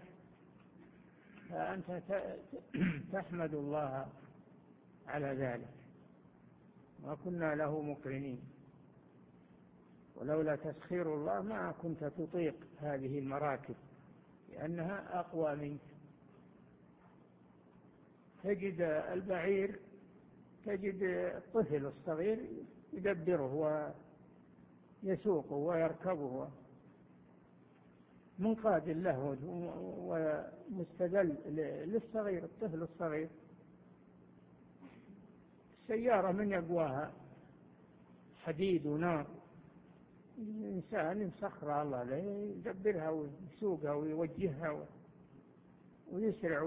فأنت تحمد الله على ذلك. ما كنا له مقرنين ولولا تسخير الله ما كنت تطيق هذه المراكب لأنها أقوى منك. تجد البعير تجد الطفل الصغير يدبره ويسوقه ويركبه منقاد له ومستدل للصغير الطفل الصغير. السيارة من يقواها حديد ونار الإنسان مسخر الله له يدبرها ويسوقها ويوجهها ويسرع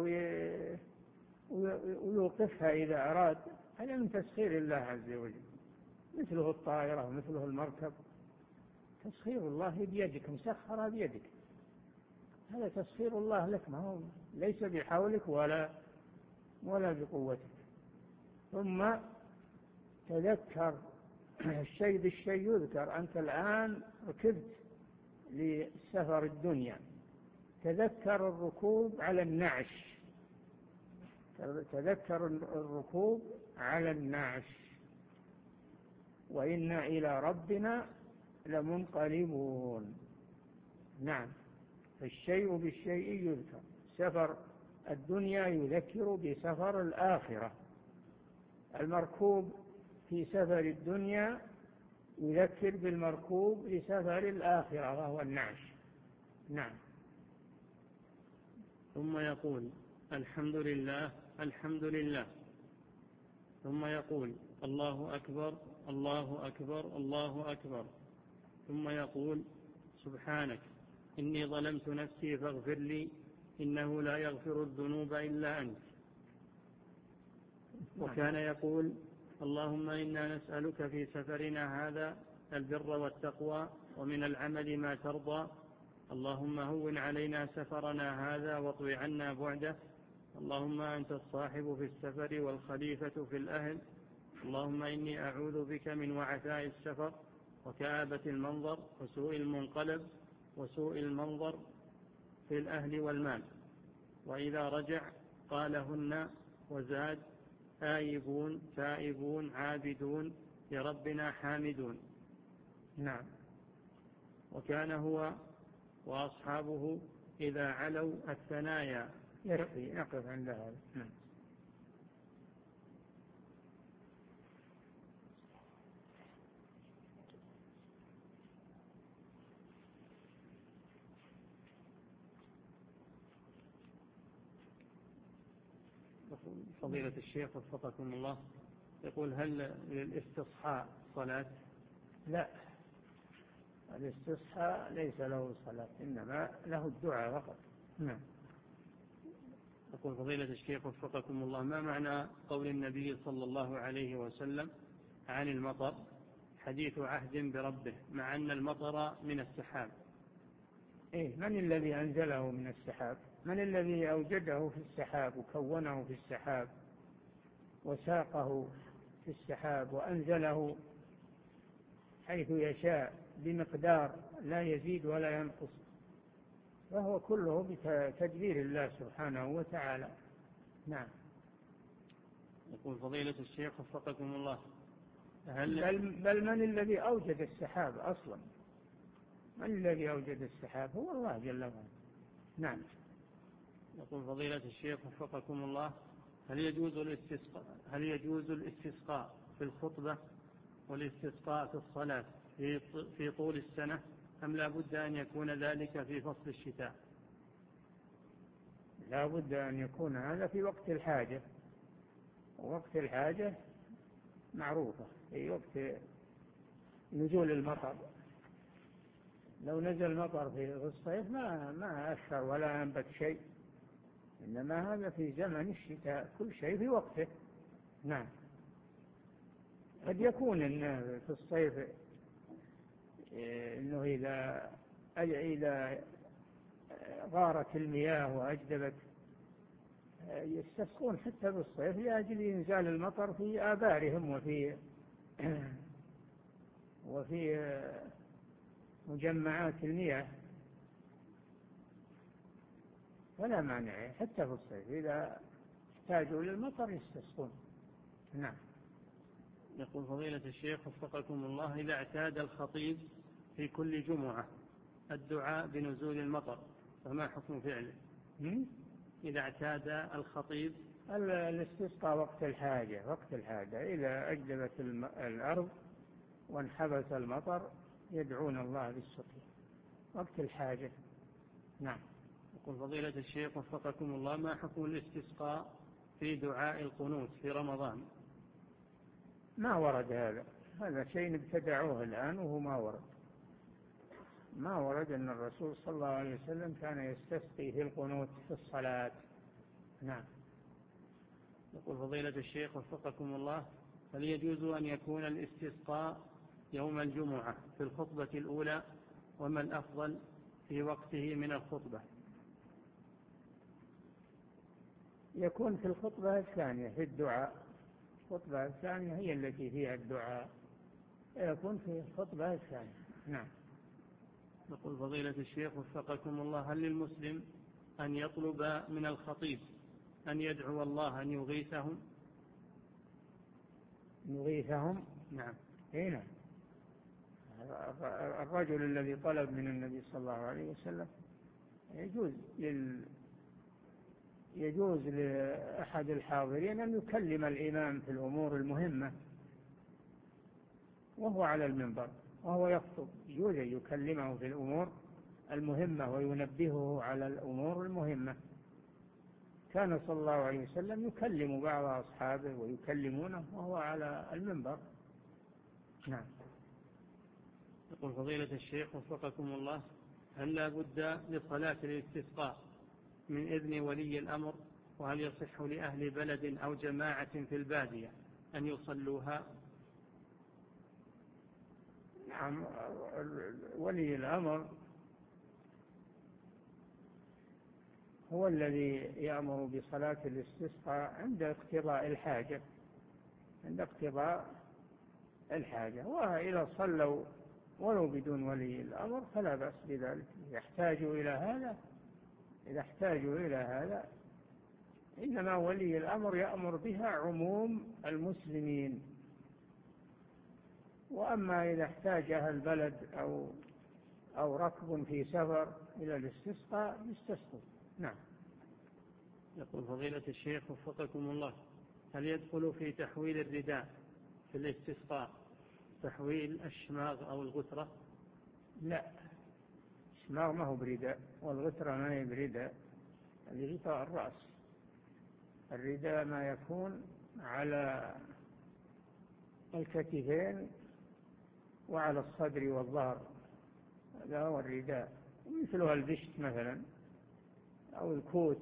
ويوقفها إذا أراد. هذا من تسخير الله عز وجل مثله الطائرة ومثله المركب. تسخير الله بيدك مسخرة بيدك هذا تسخير الله لك ما هو ليس بحولك ولا ولا بقوتك. ثم تذكر الشيء بالشيء يذكر. أنت الآن ركبت لسفر الدنيا تذكر الركوب على النعش تذكر الركوب على النعش وإنا إلى ربنا لمنقلبون. نعم الشيء بالشيء يذكر. سفر الدنيا يذكر بسفر الآخرة. المركوب في سفر الدنيا يذكر بالمركوب لسفر الآخرة وهو النعش. نعم. ثم يقول الحمد لله الحمد لله. ثم يقول الله أكبر الله أكبر الله أكبر. ثم يقول سبحانك إني ظلمت نفسي فاغفر لي إنه لا يغفر الذنوب إلا أنت. وكان يقول اللهم إنا نسألك في سفرنا هذا البر والتقوى ومن العمل ما ترضى اللهم هون علينا سفرنا هذا واطوِ عنا بعده اللهم أنت الصاحب في السفر والخليفة في الأهل اللهم إني أعوذ بك من وعثاء السفر وكآبة المنظر وسوء المنقلب وسوء المنظر في الأهل والمال. وإذا رجع قالهن وزاد آيبون تائبون عابدون لربنا حامدون. نعم. وكان هو وأصحابه إذا علوا الثنايا. يكفي نقف عند هذا. نعم. فضيلة الشيخ وفقكم الله، يقول هل للاستصحاء صلاة؟ لا، الاستصحاء ليس له صلاة، إنما له الدعاء فقط. نعم. يقول فضيلة الشيخ وفقكم الله، ما معنى قول النبي صلى الله عليه وسلم عن المطر حديث عهد بربه، مع أن المطر من السحاب؟ إيه، من الذي أنزله من السحاب؟ من الذي أوجده في السحاب وكونه في السحاب وساقه في السحاب وأنزله حيث يشاء بمقدار لا يزيد ولا ينقص، وهو كله بتدبير الله سبحانه وتعالى. نعم. يقول فضيلة الشيخ وفقكم الله، هل بل, بل من الذي أوجد السحاب أصلا؟ من الذي أوجد السحاب؟ هو الله جل وعلا. نعم. يقول فضيلة الشيخ وفقكم الله، هل يجوز الاستسقاء هل يجوز الاستسقاء في الخطبة والاستسقاء في الصلاة في في طول السنة، أم لا بد أن يكون ذلك في فصل الشتاء؟ لا بد أن يكون هذا في وقت الحاجة، ووقت الحاجة معروفة في وقت نزول المطر. لو نزل المطر في الصيف ما ما أثر ولا أنبت شيء، إنما هذا في زمن الشتاء كل شيء في وقته. نعم. قد يكون إن في الصيف إنه إذا إذا غارت المياه وأجدبت يستسقون حتى بالصيف لأجل إنزال المطر في آبارهم وفي وفي مجمعات المياه، ولا مانع حتى في الصيف إذا احتاجوا للمطر يستسقون. نعم. يقول فضيلة الشيخ وفقكم الله، إذا اعتاد الخطيب في كل جمعة الدعاء بنزول المطر فما حكم فعله؟ إذا اعتاد الخطيب الاستسقاء وقت الحاجة، وقت الحاجة إذا أجدبت الأرض وانحبس المطر يدعون الله بالسقي وقت الحاجة. نعم. يقول فضيلة الشيخ وفقكم الله، ما حكم الاستسقاء في دعاء القنوت في رمضان؟ ما ورد هذا، هذا شيء ابتدعوه الآن وهو ما ورد. ما ورد أن الرسول صلى الله عليه وسلم كان يستسقي في القنوت في الصلاة. نعم. يقول فضيلة الشيخ وفقكم الله، هل يجوز أن يكون الاستسقاء يوم الجمعة في الخطبة الأولى، وما الأفضل في وقته من الخطبة؟ يكون في الخطبة الثانية في الدعاء، الخطبة الثانية هي التي فيها الدعاء، يكون في الخطبة الثانية. نعم. يقول فضيلة الشيخ وفقكم الله، هل للمسلم أن يطلب من الخطيب أن يدعو الله أن يغيثهم؟ يغيثهم؟ نعم. هنا الرجل الذي طلب من النبي صلى الله عليه وسلم يجوز لل يجوز لأحد الحاضرين أن يكلم الإمام في الأمور المهمة وهو على المنبر وهو يخطب، يجوز أن يكلمه في الأمور المهمة وينبهه على الأمور المهمة. كان صلى الله عليه وسلم يكلم بعض أصحابه ويكلمونه وهو على المنبر. نعم. يقول فضيلة الشيخ وفقكم الله، هل لا بد لصلاة الاستسقاء من إذن ولي الأمر؟ وهل يصح لأهل بلد أو جماعة في البادية أن يصلوها؟ نعم. ولي الأمر هو الذي يأمر بصلاة الاستسقاء عند اقتضاء الحاجة، عند اقتضاء الحاجة، وإذا صلوا ولو بدون ولي الأمر فلا بأس بذلك. إذا احتاجوا إلى هذا إذا احتاجوا إلى هذا إنما ولي الأمر يأمر بها عموم المسلمين، وأما إذا احتاج أهل البلد أو أو ركب في سفر إلى الاستسقاء يستسقوا. نعم. يقول فضيلة الشيخ وفقكم الله، هل يدخل في تحويل الرداء في الاستسقاء تحويل الشماغ أو الغترة؟ لا، الشماغ ما هو برداء والغترة ما هي برداء، هذه غطاء الرأس. الرداء ما يكون على الكتفين وعلى الصدر والظهر، هذا هو الرداء، مثلها البشت مثلا أو الكوت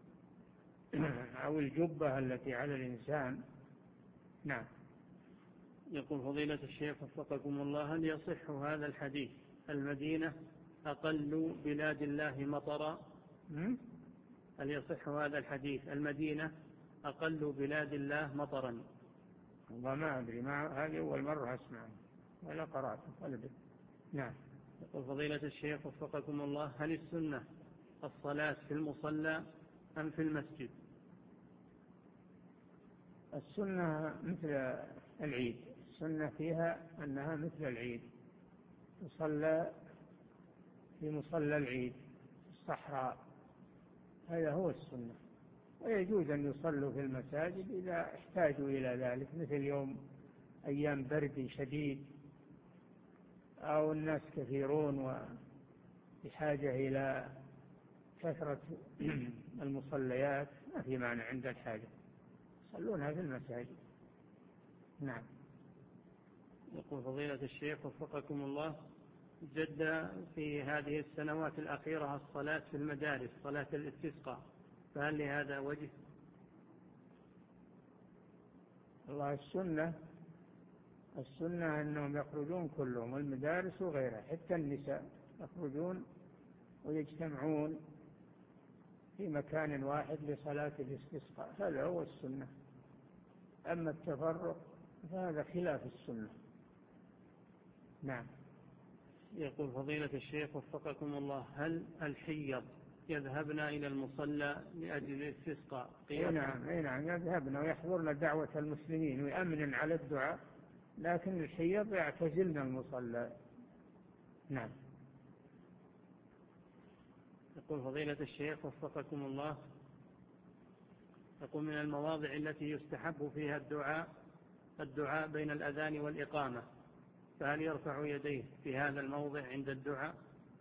أو الجبة التي على الإنسان. نعم. يقول فضيلة الشيخ وفقكم الله: هل يصح هذا الحديث المدينة أقل بلاد الله مطرا؟ هل يصح هذا الحديث المدينة أقل بلاد الله مطرا؟ والله ما أدري، ما هذه أول مرة أسمع ولا قرأت قلبي. نعم. يقول فضيلة الشيخ وفقكم الله: هل السنة الصلاة في المصلى أم في المسجد؟ السنة مثل العيد، السنة فيها أنها مثل العيد، تصلى في مصلى العيد في الصحراء، هذا هو السنة. ويجوز أن يصلوا في المساجد إذا احتاجوا إلى ذلك، مثل يوم أيام برد شديد أو الناس كثيرون وبحاجة إلى كثرة المصليات، ما في مانع عند الحاجة يصلونها في المساجد. نعم. يقول فضيلة الشيخ وفقكم الله: جد في هذه السنوات الأخيرة الصلاة في المدارس، صلاة الاستسقاء، فهل لهذا وجه؟ الله السنة السنة أنهم يخرجون كلهم، المدارس وغيرها، حتى النساء يخرجون ويجتمعون في مكان واحد لصلاة الاستسقاء، هذا هو السنة. أما التفرق فهذا خلاف السنة. نعم. يقول فضيلة الشيخ وفقكم الله: هل الحيض يذهبن إلى المصلى لأجل الاستسقاء؟ اي نعم اي نعم يذهبن ويحضرن دعوة المسلمين ويأمن على الدعاء، لكن الحيض يعتزلن المصلى. نعم. يقول فضيلة الشيخ وفقكم الله: يقول من المواضع التي يستحب فيها الدعاء الدعاء بين الأذان والإقامة، فهل يرفع يديه في هذا الموضع عند الدعاء؟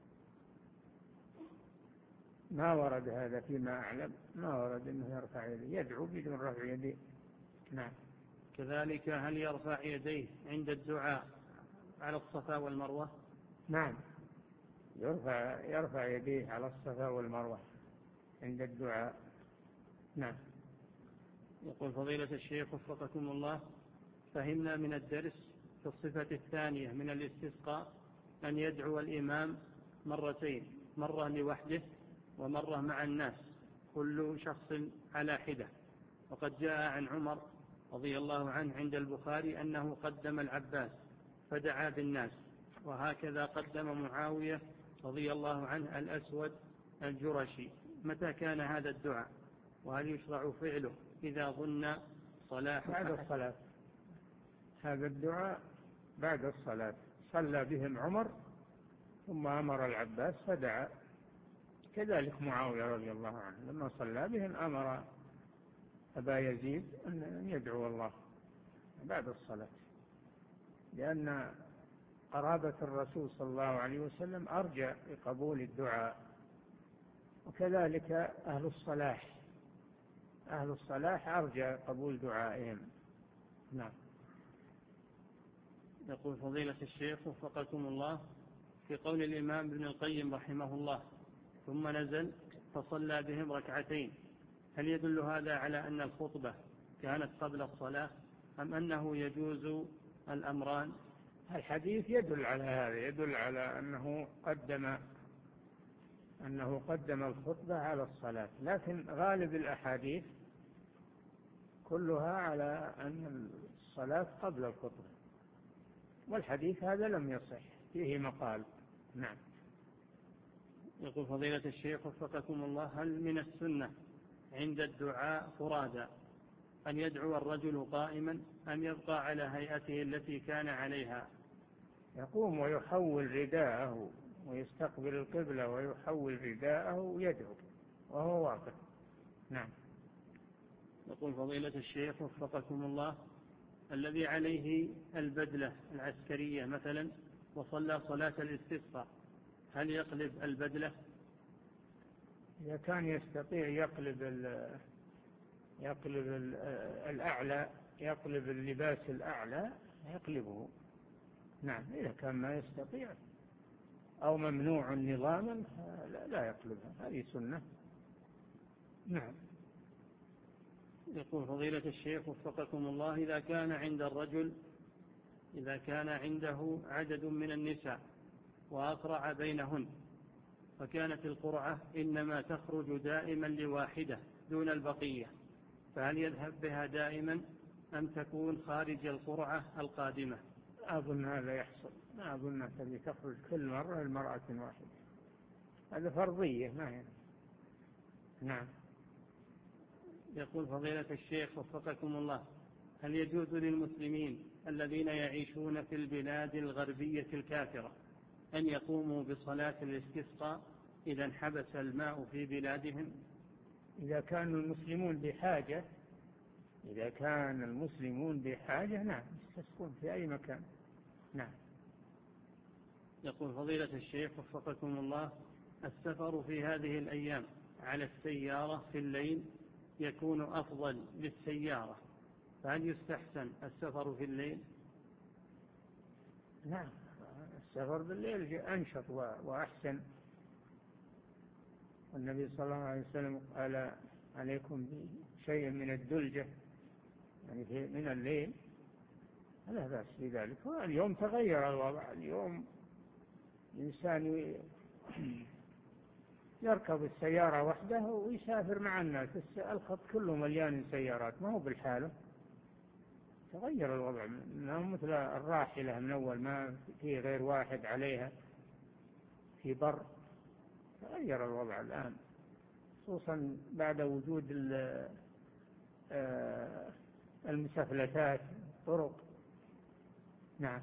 ما ورد هذا فيما أعلم، ما ورد أنه يرفع يديه، يدعو بدون رفع يديه. نعم. كذلك هل يرفع يديه عند الدعاء على الصفا والمروة؟ نعم، يرفع يرفع يديه على الصفا والمروة عند الدعاء. نعم. يقول فضيلة الشيخ وفقكم الله: فهمنا من الدرس في الصفة الثانية من الاستسقاء أن يدعو الإمام مرتين، مرة لوحده ومرة مع الناس، كل شخص على حدة، وقد جاء عن عمر رضي الله عنه عند البخاري أنه قدم العباس فدعا بالناس، وهكذا قدم معاوية رضي الله عنه الأسود الجرشي. متى كان هذا الدعاء؟ وهل يشرع فعله إذا ظن صلاح؟ بعد الصلاة، هذا الدعاء بعد الصلاة، صلى بهم عمر ثم أمر العباس فدعا، كذلك معاوية رضي الله عنه لما صلى بهم أمر أبا يزيد أن يدعو الله بعد الصلاة، لأن قرابة الرسول صلى الله عليه وسلم أرجى لقبول الدعاء، وكذلك أهل الصلاح أهل الصلاح أرجى قبول دعائهم. نعم. يقول فضيلة الشيخ وفقكم الله: في قول الإمام ابن القيم رحمه الله ثم نزل فصلى بهم ركعتين، هل يدل هذا على أن الخطبة كانت قبل الصلاة أم أنه يجوز الأمران؟ الحديث يدل على هذا، يدل على أنه قدم أنه قدم الخطبة على الصلاة، لكن غالب الأحاديث كلها على أن الصلاة قبل الخطبة، والحديث هذا لم يصح، فيه مقال. نعم. يقول فضيلة الشيخ وفقكم الله: هل من السنة عند الدعاء فرادى أن يدعو الرجل قائما أم يبقى على هيئته التي كان عليها؟ يقوم ويحول رداءه ويستقبل القبلة ويحول رداءه ويدعو وهو واقف. نعم. يقول فضيلة الشيخ وفقكم الله: الذي عليه البدلة العسكرية مثلا وصلى صلاة الاستسقاء، هل يقلب البدلة؟ إذا كان يستطيع يقلب يقلب الأعلى، يقلب اللباس الأعلى يقلبه. نعم، إذا كان ما يستطيع أو ممنوع نظاما لا يقلبها، هذه سنة. نعم. يقول فضيلة الشيخ وفقكم الله، إذا كان عند الرجل إذا كان عنده عدد من النساء وأقرع بينهن، فكانت القرعة إنما تخرج دائما لواحدة دون البقية، فهل يذهب بها دائما أم تكون خارج القرعة القادمة؟ أظن هذا يحصل، ما أظن تبي تخرج كل مرة المرأة واحدة، هذا فرضية ما هي. نعم. يقول فضيلة الشيخ وفقكم الله، هل يجوز للمسلمين الذين يعيشون في البلاد الغربية الكافرة أن يقوموا بصلاة الاستسقاء إذا انحبس الماء في بلادهم؟ إذا كانوا المسلمون بحاجة إذا كان المسلمون بحاجة نعم يستسقون في أي مكان. نعم. يقول فضيلة الشيخ وفقكم الله، السفر في هذه الأيام على السيارة في الليل يكون أفضل للسيارة، فهل يستحسن السفر في الليل؟ نعم، السفر بالليل أنشط وأحسن. والنبي صلى الله عليه وسلم قال عليكم بشيء من الدلجة، يعني من الليل، لا بأس بذلك. اليوم تغير الوضع، اليوم الإنسان يركب السيارة وحده ويسافر مع الناس، الخط كله مليان سيارات، ما هو بالحالة. تغير الوضع، ما هو مثل الراحلة من أول ما في غير واحد عليها في بر. تغير الوضع الآن، خصوصا بعد وجود المسافلتات طرق. نعم.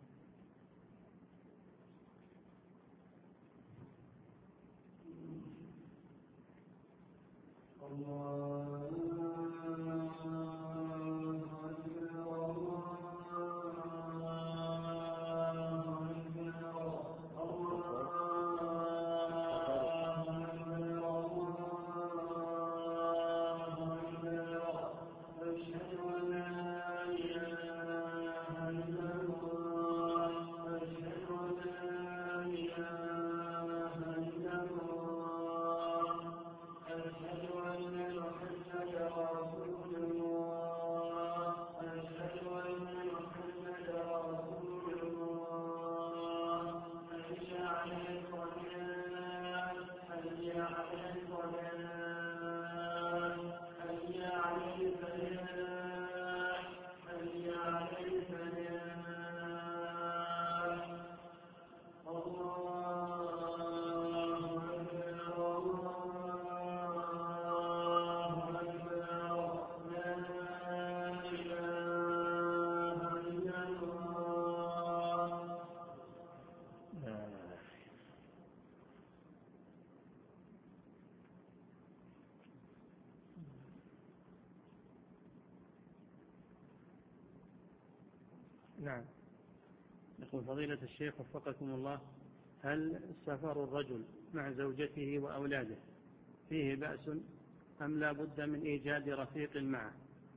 نعم. يقول فضيلة الشيخ وفقكم الله، هل سفر الرجل مع زوجته وأولاده فيه بأس أم لا بد من إيجاد رفيق معه؟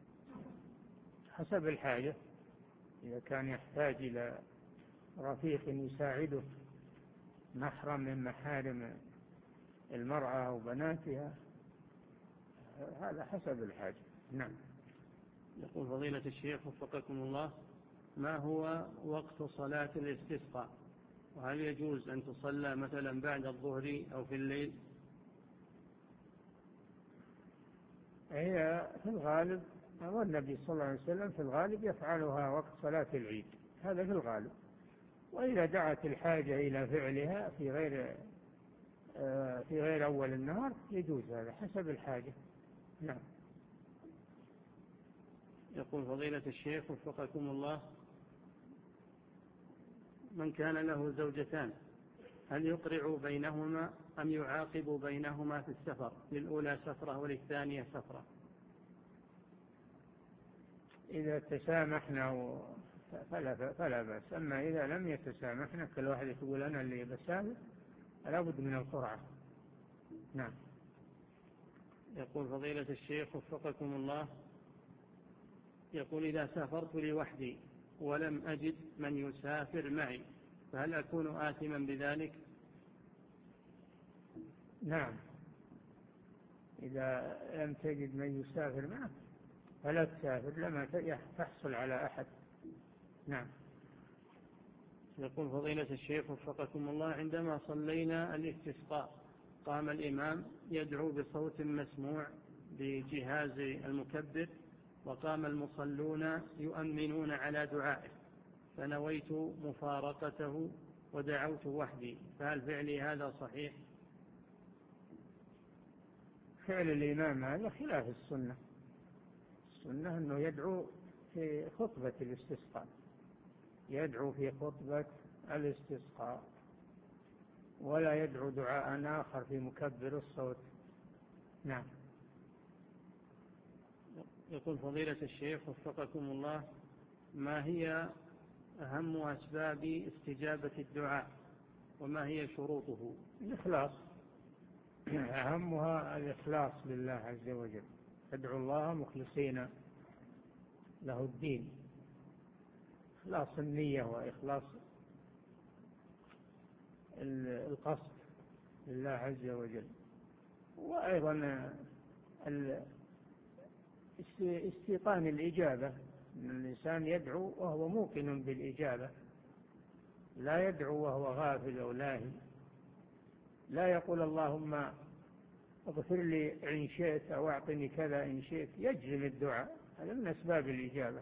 حسب الحاجة، إذا كان يحتاج إلى رفيق يساعده محرم من محارم المرأة وبناتها، هذا حسب الحاجة. نعم. يقول فضيلة الشيخ وفقكم الله، ما هو وقت صلاة الاستسقاء؟ وهل يجوز أن تصلى مثلا بعد الظهر أو في الليل؟ هي في الغالب، والنبي صلى الله عليه وسلم في الغالب يفعلها وقت صلاة العيد، هذا في الغالب. وإذا دعت الحاجة إلى فعلها في غير في غير أول النهار يجوز، هذا حسب الحاجة. نعم. يقول فضيلة الشيخ وفقكم الله، من كان له زوجتان هل يقرع بينهما أم يعاقب بينهما في السفر، للأولى سفرة وللثانية سفرة؟ إذا تسامحنا فلا, فلا بأس، أما إذا لم يتسامحنا كل واحد يقول أنا اللي بسافر، لا بد من القرعة. نعم. يقول فضيلة الشيخ وفقكم الله، يقول إذا سافرت لوحدي ولم أجد من يسافر معي فهل أكون آثما بذلك؟ نعم، إذا لم تجد من يسافر معك فلا تسافر لما تحصل على أحد. نعم. يقول فضيلة الشيخ وفقكم الله، عندما صلينا الاستسقاء قام الإمام يدعو بصوت مسموع بجهاز المكبر، وقام المصلون يؤمنون على دعائه، فنويت مفارقته ودعوت وحدي، فهل فعلي هذا صحيح؟ فعل الإمام هذا خلاف السنة. السنة أنه يدعو في خطبة الاستسقاء، يدعو في خطبة الاستسقاء ولا يدعو دعاء آخر في مكبر الصوت. نعم. يقول فضيلة الشيخ وفقكم الله، ما هي أهم أسباب استجابة الدعاء وما هي شروطه؟ الإخلاص، أهمها الإخلاص لله عز وجل، ادعوا الله مخلصين له الدين، إخلاص النية وإخلاص القصد لله عز وجل. وأيضا استيقان الإجابة، أن الإنسان يدعو وهو موقن بالإجابة، لا يدعو وهو غافل أو لاهي، لا يقول اللهم اغفر لي إن شئت أو أعطني كذا إن شئت، يجزم الدعاء، هذا من أسباب الإجابة.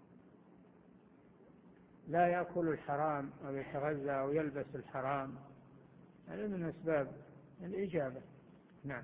لا يأكل الحرام أو يتغذى أو يلبس الحرام، هذا من أسباب الإجابة. نعم.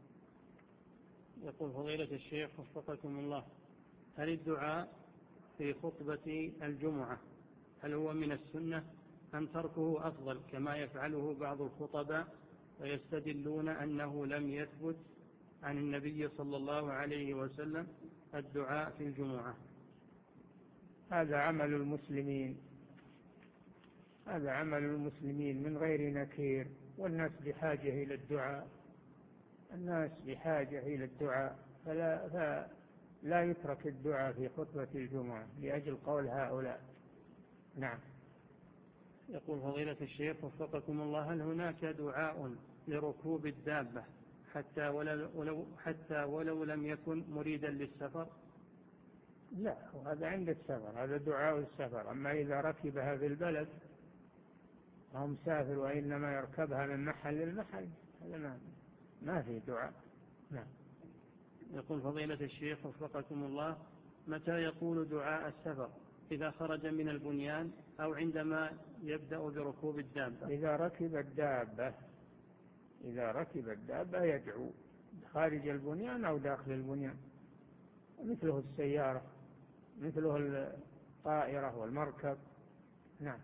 يقول فضيلة الشيخ وفقكم الله، هل الدعاء في خطبة الجمعة هل هو من السنة أم تركه أفضل كما يفعله بعض الخطباء ويستدلون أنه لم يثبت عن النبي صلى الله عليه وسلم الدعاء في الجمعة؟ هذا عمل المسلمين، هذا عمل المسلمين من غير نكير، والناس بحاجة إلى الدعاء، الناس بحاجة إلى الدعاء، فلا, فلا يترك الدعاء في خطبة الجمعة لأجل قول هؤلاء. نعم. يقول فضيلة الشيخ وفقكم الله، هل هناك دعاء لركوب الدابة حتى ولو, حتى ولو لم يكن مريدا للسفر؟ لا، وهذا عند السفر، هذا دعاء السفر. أما إذا ركبها في البلد وهو مسافر وإنما يركبها من محل للمحل، هذا ما, ما في دعاء. نعم. يقول فضيلة الشيخ وفقكم الله، متى يقول دعاء السفر؟ إذا خرج من البنيان أو عندما يبدأ بركوب الدابة؟ إذا ركب الدابة، إذا ركب الدابة يدعو خارج البنيان أو داخل البنيان، مثله السيارة، مثله الطائرة والمركب. نعم.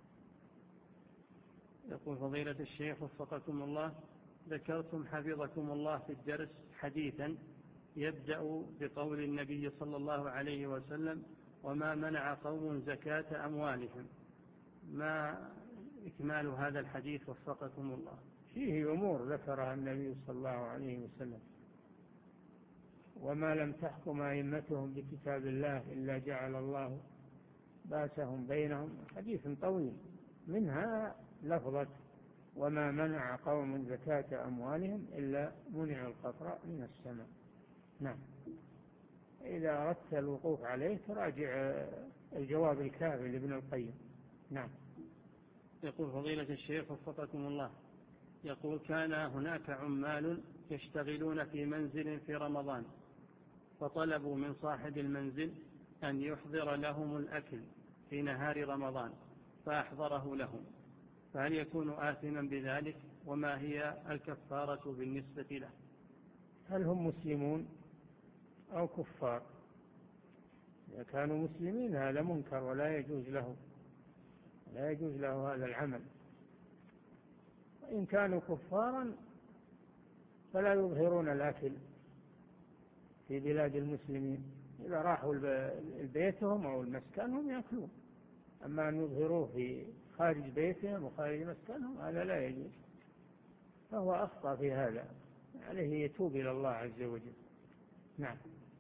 يقول فضيلة الشيخ وفقكم الله، ذكرتم حفظكم الله في الدرس حديثا يبدأ بقول النبي صلى الله عليه وسلم وما منع قوم زكاة أموالهم، ما إكمال هذا الحديث وفقكم الله؟ فيه أمور ذكرها النبي صلى الله عليه وسلم، وما لم تحكم أئمتهم بكتاب الله إلا جعل الله باسهم بينهم، حديث طويل، منها لفظة وما منع قوم زكاة أموالهم إلا منع القطر من السماء. نعم. إذا أردت الوقوف عليه تراجع الجواب الكافي لابن القيم. نعم. يقول فضيلة الشيخ وفقكم الله، يقول كان هناك عمال يشتغلون في منزل في رمضان، فطلبوا من صاحب المنزل أن يحضر لهم الأكل في نهار رمضان، فأحضره لهم، فهل يكون آثما بذلك؟ وما هي الكفارة بالنسبة له؟ هل هم مسلمون أو كفار؟ إذا كانوا مسلمين هذا منكر ولا يجوز له، لا يجوز له هذا العمل. وإن كانوا كفارا فلا يظهرون الأكل في بلاد المسلمين، إذا راحوا بيتهم أو المسكنهم يأكلون، أما أن يظهروه في خارج بيتهم وخارج مسكنهم هذا لا يجوز، فهو أخطأ في هذا. عليه يتوب إلى الله عز وجل. نعم.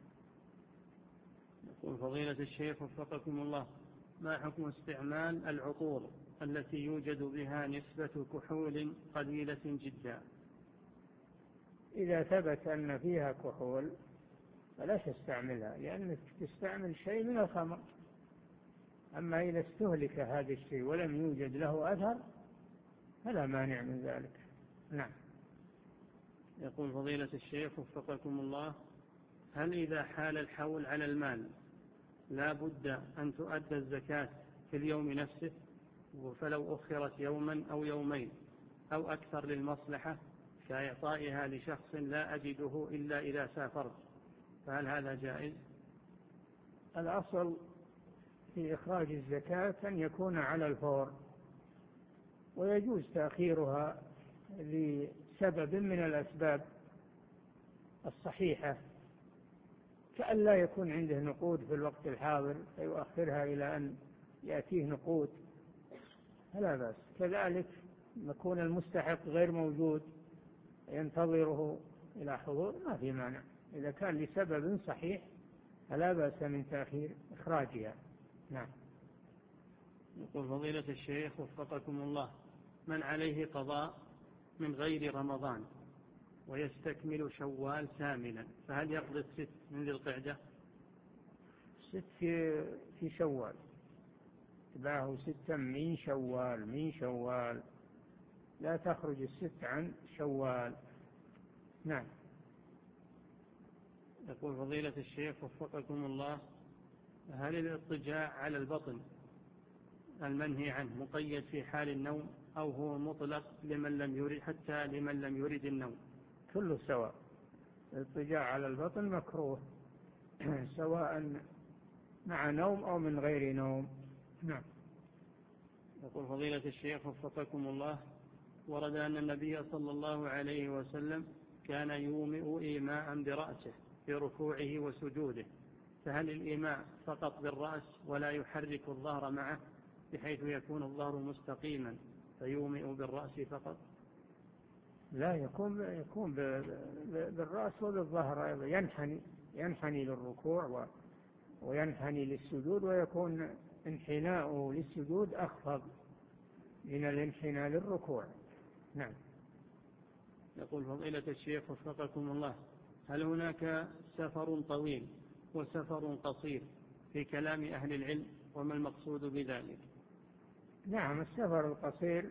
يقول فضيلة الشيخ وفقكم الله: ما حكم استعمال العطور التي يوجد بها نسبة كحول قليلة جدا؟ إذا ثبت أن فيها كحول فلا تستعملها، لأنك تستعمل شيء من الخمر. أما إذا استهلك هذا الشيء ولم يوجد له أثر فلا مانع من ذلك. نعم. يقول فضيلة الشيخ وفقكم الله: هل إذا حال الحول على المال لا بد أن تؤدى الزكاة في اليوم نفسه، فلو أخرت يوما أو يومين أو أكثر للمصلحة كإعطائها لشخص لا أجده إلا إذا سافرت، فهل هذا جائز؟ الأصل في إخراج الزكاة أن يكون على الفور، ويجوز تأخيرها لسبب من الأسباب الصحيحة، كأن لا يكون عنده نقود في الوقت الحاضر فيؤخرها إلى أن يأتيه نقود، فلا بأس. كذلك يكون المستحق غير موجود ينتظره إلى حضور، ما في مانع. إذا كان لسبب صحيح فلا بأس من تأخير إخراجها. نعم. يقول فضيلة الشيخ وفقكم الله: من عليه قضاء من غير رمضان ويستكمل شوال كاملا، فهل يقضي الست من ذي القعدة؟ ست في, في شوال، تبعه ستا من شوال من شوال لا تخرج الست عن شوال. نعم. يقول فضيلة الشيخ وفقكم الله: هل الاضطجاع على البطن المنهي عنه مقيد في حال النوم أو هو مطلق لمن لم يرد حتى لمن لم يرد النوم؟ كله سواء، الاضطجاع على البطن مكروه سواء مع نوم أو من غير نوم. نعم. يقول فضيلة الشيخ وفقكم الله: ورد أن النبي صلى الله عليه وسلم كان يومئ إيماء برأسه في ركوعه وسجوده، فهل الإيماء فقط بالرأس ولا يحرك الظهر معه بحيث يكون الظهر مستقيما فيومئ بالرأس فقط؟ لا، يكون يكون بالرأس وبالظهر أيضا، ينحني ينحني للركوع وينحني للسجود، ويكون انحناؤه للسجود أخفض من الانحناء للركوع. نعم. يقول فضيلة الشيخ وفقكم الله: هل هناك سفر طويل وسفر قصير في كلام أهل العلم، وما المقصود بذلك؟ نعم، السفر القصير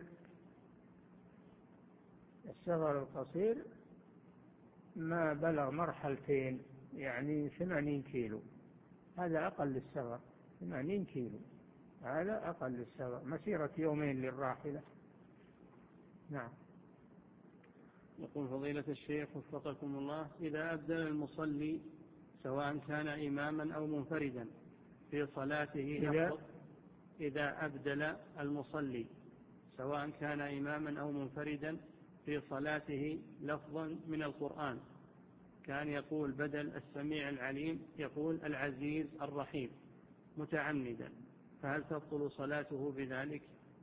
السفر القصير ما بلغ مرحلتين، يعني ثمانين كيلو، هذا أقل السفر، ثمانين كيلو هذا أقل السفر، مسيرة يومين للراحلة. نعم. يقول فضيلة الشيخ وفقكم الله: إذا أبدل المصلي سواء كان إماما أو منفردا في صلاته إذا, إذا أبدل المصلي سواء كان إماما أو منفردا في صلاته لفظا من القرآن، كان يقول بدل السميع العليم يقول العزيز الرحيم متعمدا، فهل تبطل صلاته بذلك؟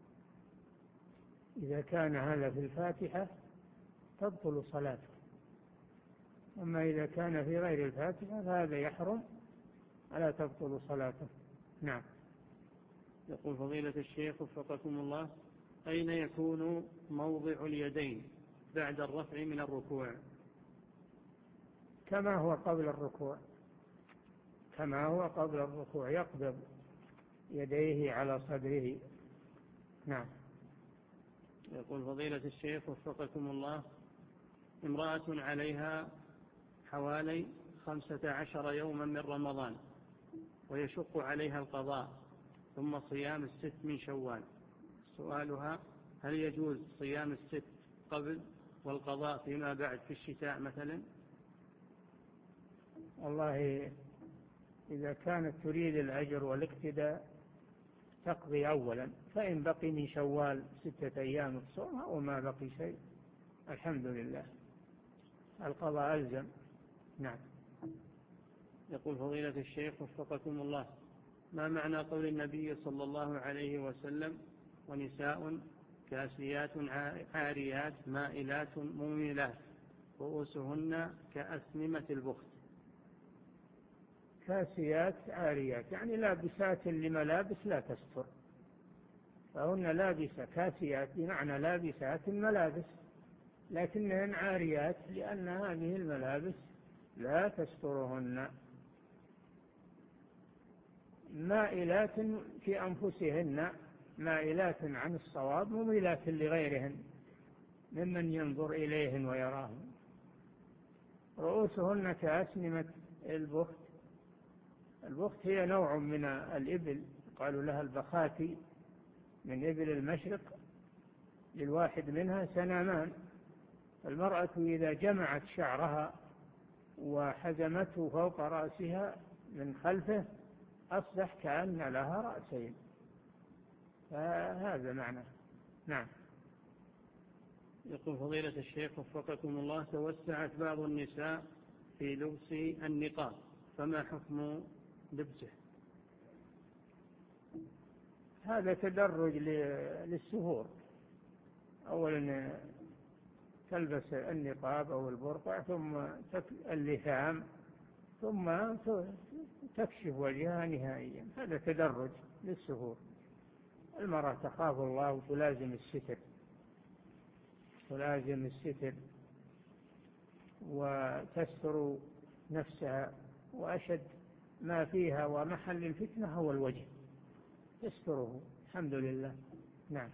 إذا كان هذا في الفاتحة تبطل صلاته، أما إذا كان في غير الفاتحة فهذا يحرم ولا تبطل صلاته. نعم. يقول فضيلة الشيخ وفقكم الله: أين يكون موضع اليدين بعد الرفع من الركوع؟ كما هو قبل الركوع، كما هو قبل الركوع، يقبض يديه على صدره. نعم. يقول فضيلة الشيخ وفقكم الله: امرأة عليها حوالي خمسة عشر يوما من رمضان ويشق عليها القضاء ثم صيام الست من شوال، سؤالها: هل يجوز صيام الست قبل والقضاء فيما بعد في الشتاء مثلا؟ والله إذا كانت تريد الأجر والاقتداء تقضي أولا، فإن بقي من شوال ستة أيام تصومها وما بقي شيء الحمد لله، القضاء ألزم. نعم. يقول فضيلة الشيخ وفقكم الله: ما معنى قول النبي صلى الله عليه وسلم: ونساء كاسيات عاريات مائلات مميلات، رؤوسهن كأسنمة البخت. كاسيات عاريات يعني لابسات لملابس لا تستر، فهن لابسة كاسيات بمعنى لابسات الملابس، لكنهن عاريات لأن هذه الملابس لا تسترهن. مائلات في أنفسهن، مائلات عن الصواب مميلات لغيرهن ممن ينظر إليهن ويراهن. رؤوسهن كأسنمة البخت. البخت هي نوع من الإبل، قالوا لها البخاتي، من إبل المشرق، للواحد منها سنامان. المرأة إذا جمعت شعرها وحزمته فوق رأسها من خلفه أصبح كأن لها رأسين، فهذا معنى. نعم. يقول فضيلة الشيخ وفقكم الله: توسعت بعض النساء في لبس النقاب، فما حكم لبسه؟ هذا تدرج للسهور، أولا تلبس النقاب أو البرقع ثم اللثام ثم تكشف وجهها نهائيا، هذا تدرج للسهور. المرأة تخاف الله وتلازم الستر، تلازم الستر وتستر نفسها، وأشد ما فيها ومحل الفتنة هو الوجه، تستره الحمد لله. نعم.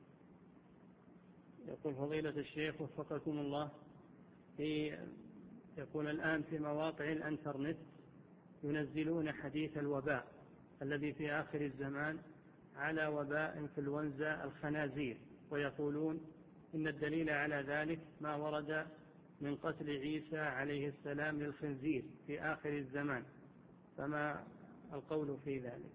يقول فضيلة الشيخ وفقكم الله: في يقول الآن في مواقع الانترنت ينزلون حديث الوباء الذي في آخر الزمان على وباء انفلونزا الخنازير، ويقولون إن الدليل على ذلك ما ورد من قتل عيسى عليه السلام للخنزير في آخر الزمان، فما القول في ذلك؟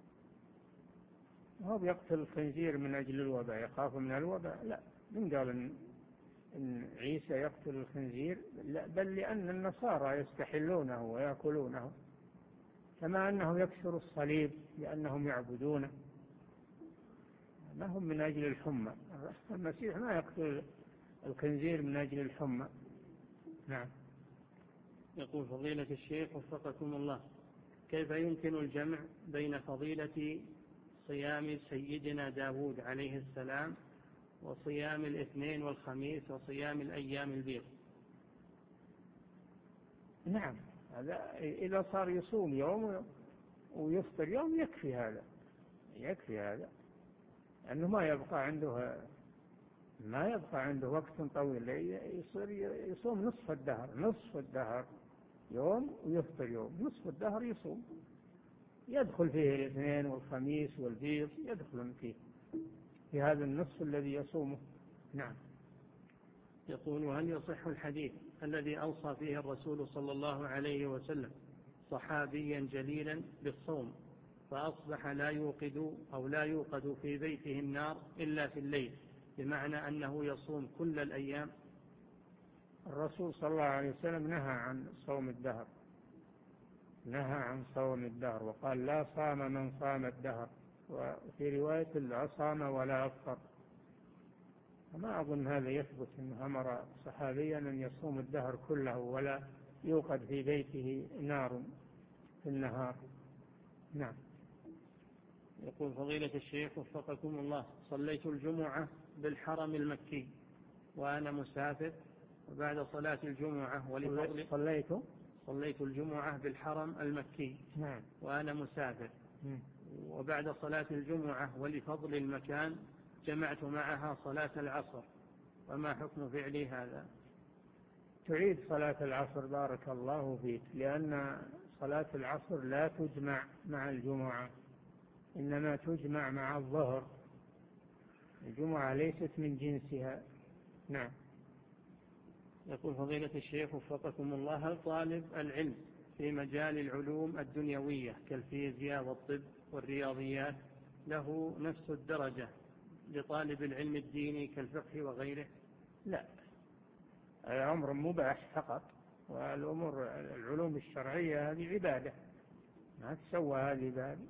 هو يقتل الخنزير من أجل الوباء، يخاف من الوباء؟ لا، من قال إن, إن عيسى يقتل الخنزير؟ لا، بل لأن النصارى يستحلونه ويأكلونه، كما أنهم يكسروا الصليب لأنهم يعبدونه، ما هم من أجل الحمى. المسيح ما يقتل الخنزير من أجل الحمى. نعم. يقول فضيلة الشيخ وفقكم الله: كيف يمكن الجمع بين فضيلة صيام سيدنا داود عليه السلام وصيام الاثنين والخميس وصيام الأيام البيض؟ نعم، هذا إذا صار يصوم يوم ويفطر يوم يكفي هذا، يكفي هذا، لأنه ما يبقى عنده ما يبقى عنده وقت طويل، يصير يصوم نصف الدهر، نصف الدهر يوم ويفطر يوم، نصف الدهر يصوم، يدخل فيه الاثنين والخميس والبيض، يدخلون فيه في هذا النصف الذي يصومه. نعم. يقول: وهل يصح الحديث الذي أوصى فيه الرسول صلى الله عليه وسلم صحابيا جليلا بالصوم فأصبح لا يوقد أو لا يوقد في بيته النار إلا في الليل، بمعنى أنه يصوم كل الأيام؟ الرسول صلى الله عليه وسلم نهى عن صوم الدهر، نهى عن صوم الدهر، وقال: لا صام من صام الدهر، وفي رواية: لا صام ولا أفطر. وما أظن هذا يثبت أنه أمر صحابيا أن يصوم الدهر كله ولا يوقد في بيته نار في النهار. نعم. يقول فضيلة الشيخ وفقكم الله: صليت الجمعة بالحرم المكي وأنا مسافر، وبعد صلاة الجمعة ولفضل صليت صليت الجمعة بالحرم المكي نعم. وأنا مسافر م. وبعد صلاة الجمعة ولفضل المكان جمعت معها صلاة العصر، وما حكم فعلي هذا؟ تعيد صلاة العصر بارك الله فيك، لأن صلاة العصر لا تجمع مع الجمعة، إنما تجمع مع الظهر، الجمعة ليست من جنسها. نعم. يقول فضيلة الشيخ وفقكم الله: هل طالب العلم في مجال العلوم الدنيوية كالفيزياء والطب والرياضيات له نفس الدرجة لطالب العلم الديني كالفقه وغيره؟ لا، أمر مباح فقط، والأمور العلوم الشرعية هذه عبادة، ما تسوى هذه عبادة.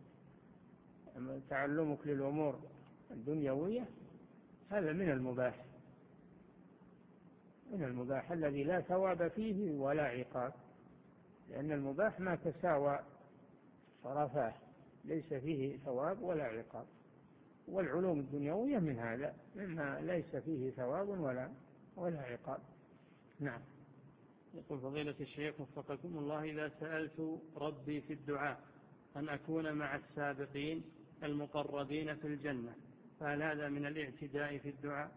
تعلمك للأمور الدنيوية هذا من المباح، من المباح الذي لا ثواب فيه ولا عقاب، لأن المباح ما تساوى صرفاه ليس فيه ثواب ولا عقاب، والعلوم الدنيوية من هذا مما ليس فيه ثواب ولا ولا عقاب. نعم. يقول فضيلة الشيخ وفقكم الله: إذا سألت ربي في الدعاء أن أكون مع السابقين المقربين في الجنة، فهل هذا من الاعتداء في الدعاء؟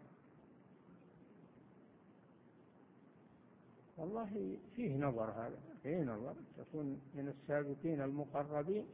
والله فيه نظر، هذا فيه نظر، تكون من السابقين المقربين،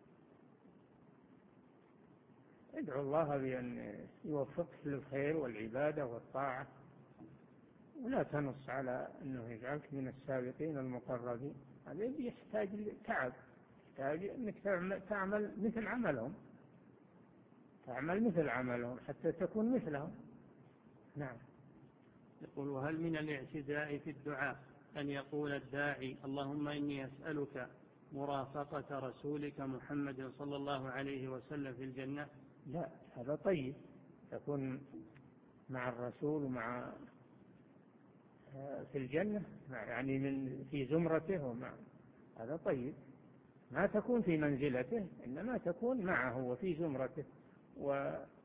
ادعو الله بأن يوفقك للخير والعبادة والطاعة، ولا تنص على أنه يجعلك من السابقين المقربين. هذا يحتاج تعب، يحتاج أنك تعمل مثل عملهم، تعمل مثل عملهم حتى تكون مثلهم. نعم. يقول: وهل من الاعتداء في الدعاء أن يقول الداعي اللهم إني أسألك مرافقة رسولك محمد صلى الله عليه وسلم في الجنة؟ لا، هذا طيب، تكون مع الرسول ومع في الجنة، يعني من في زمرته، ومع هذا طيب، ما تكون في منزلته إنما تكون معه وفي زمرته، و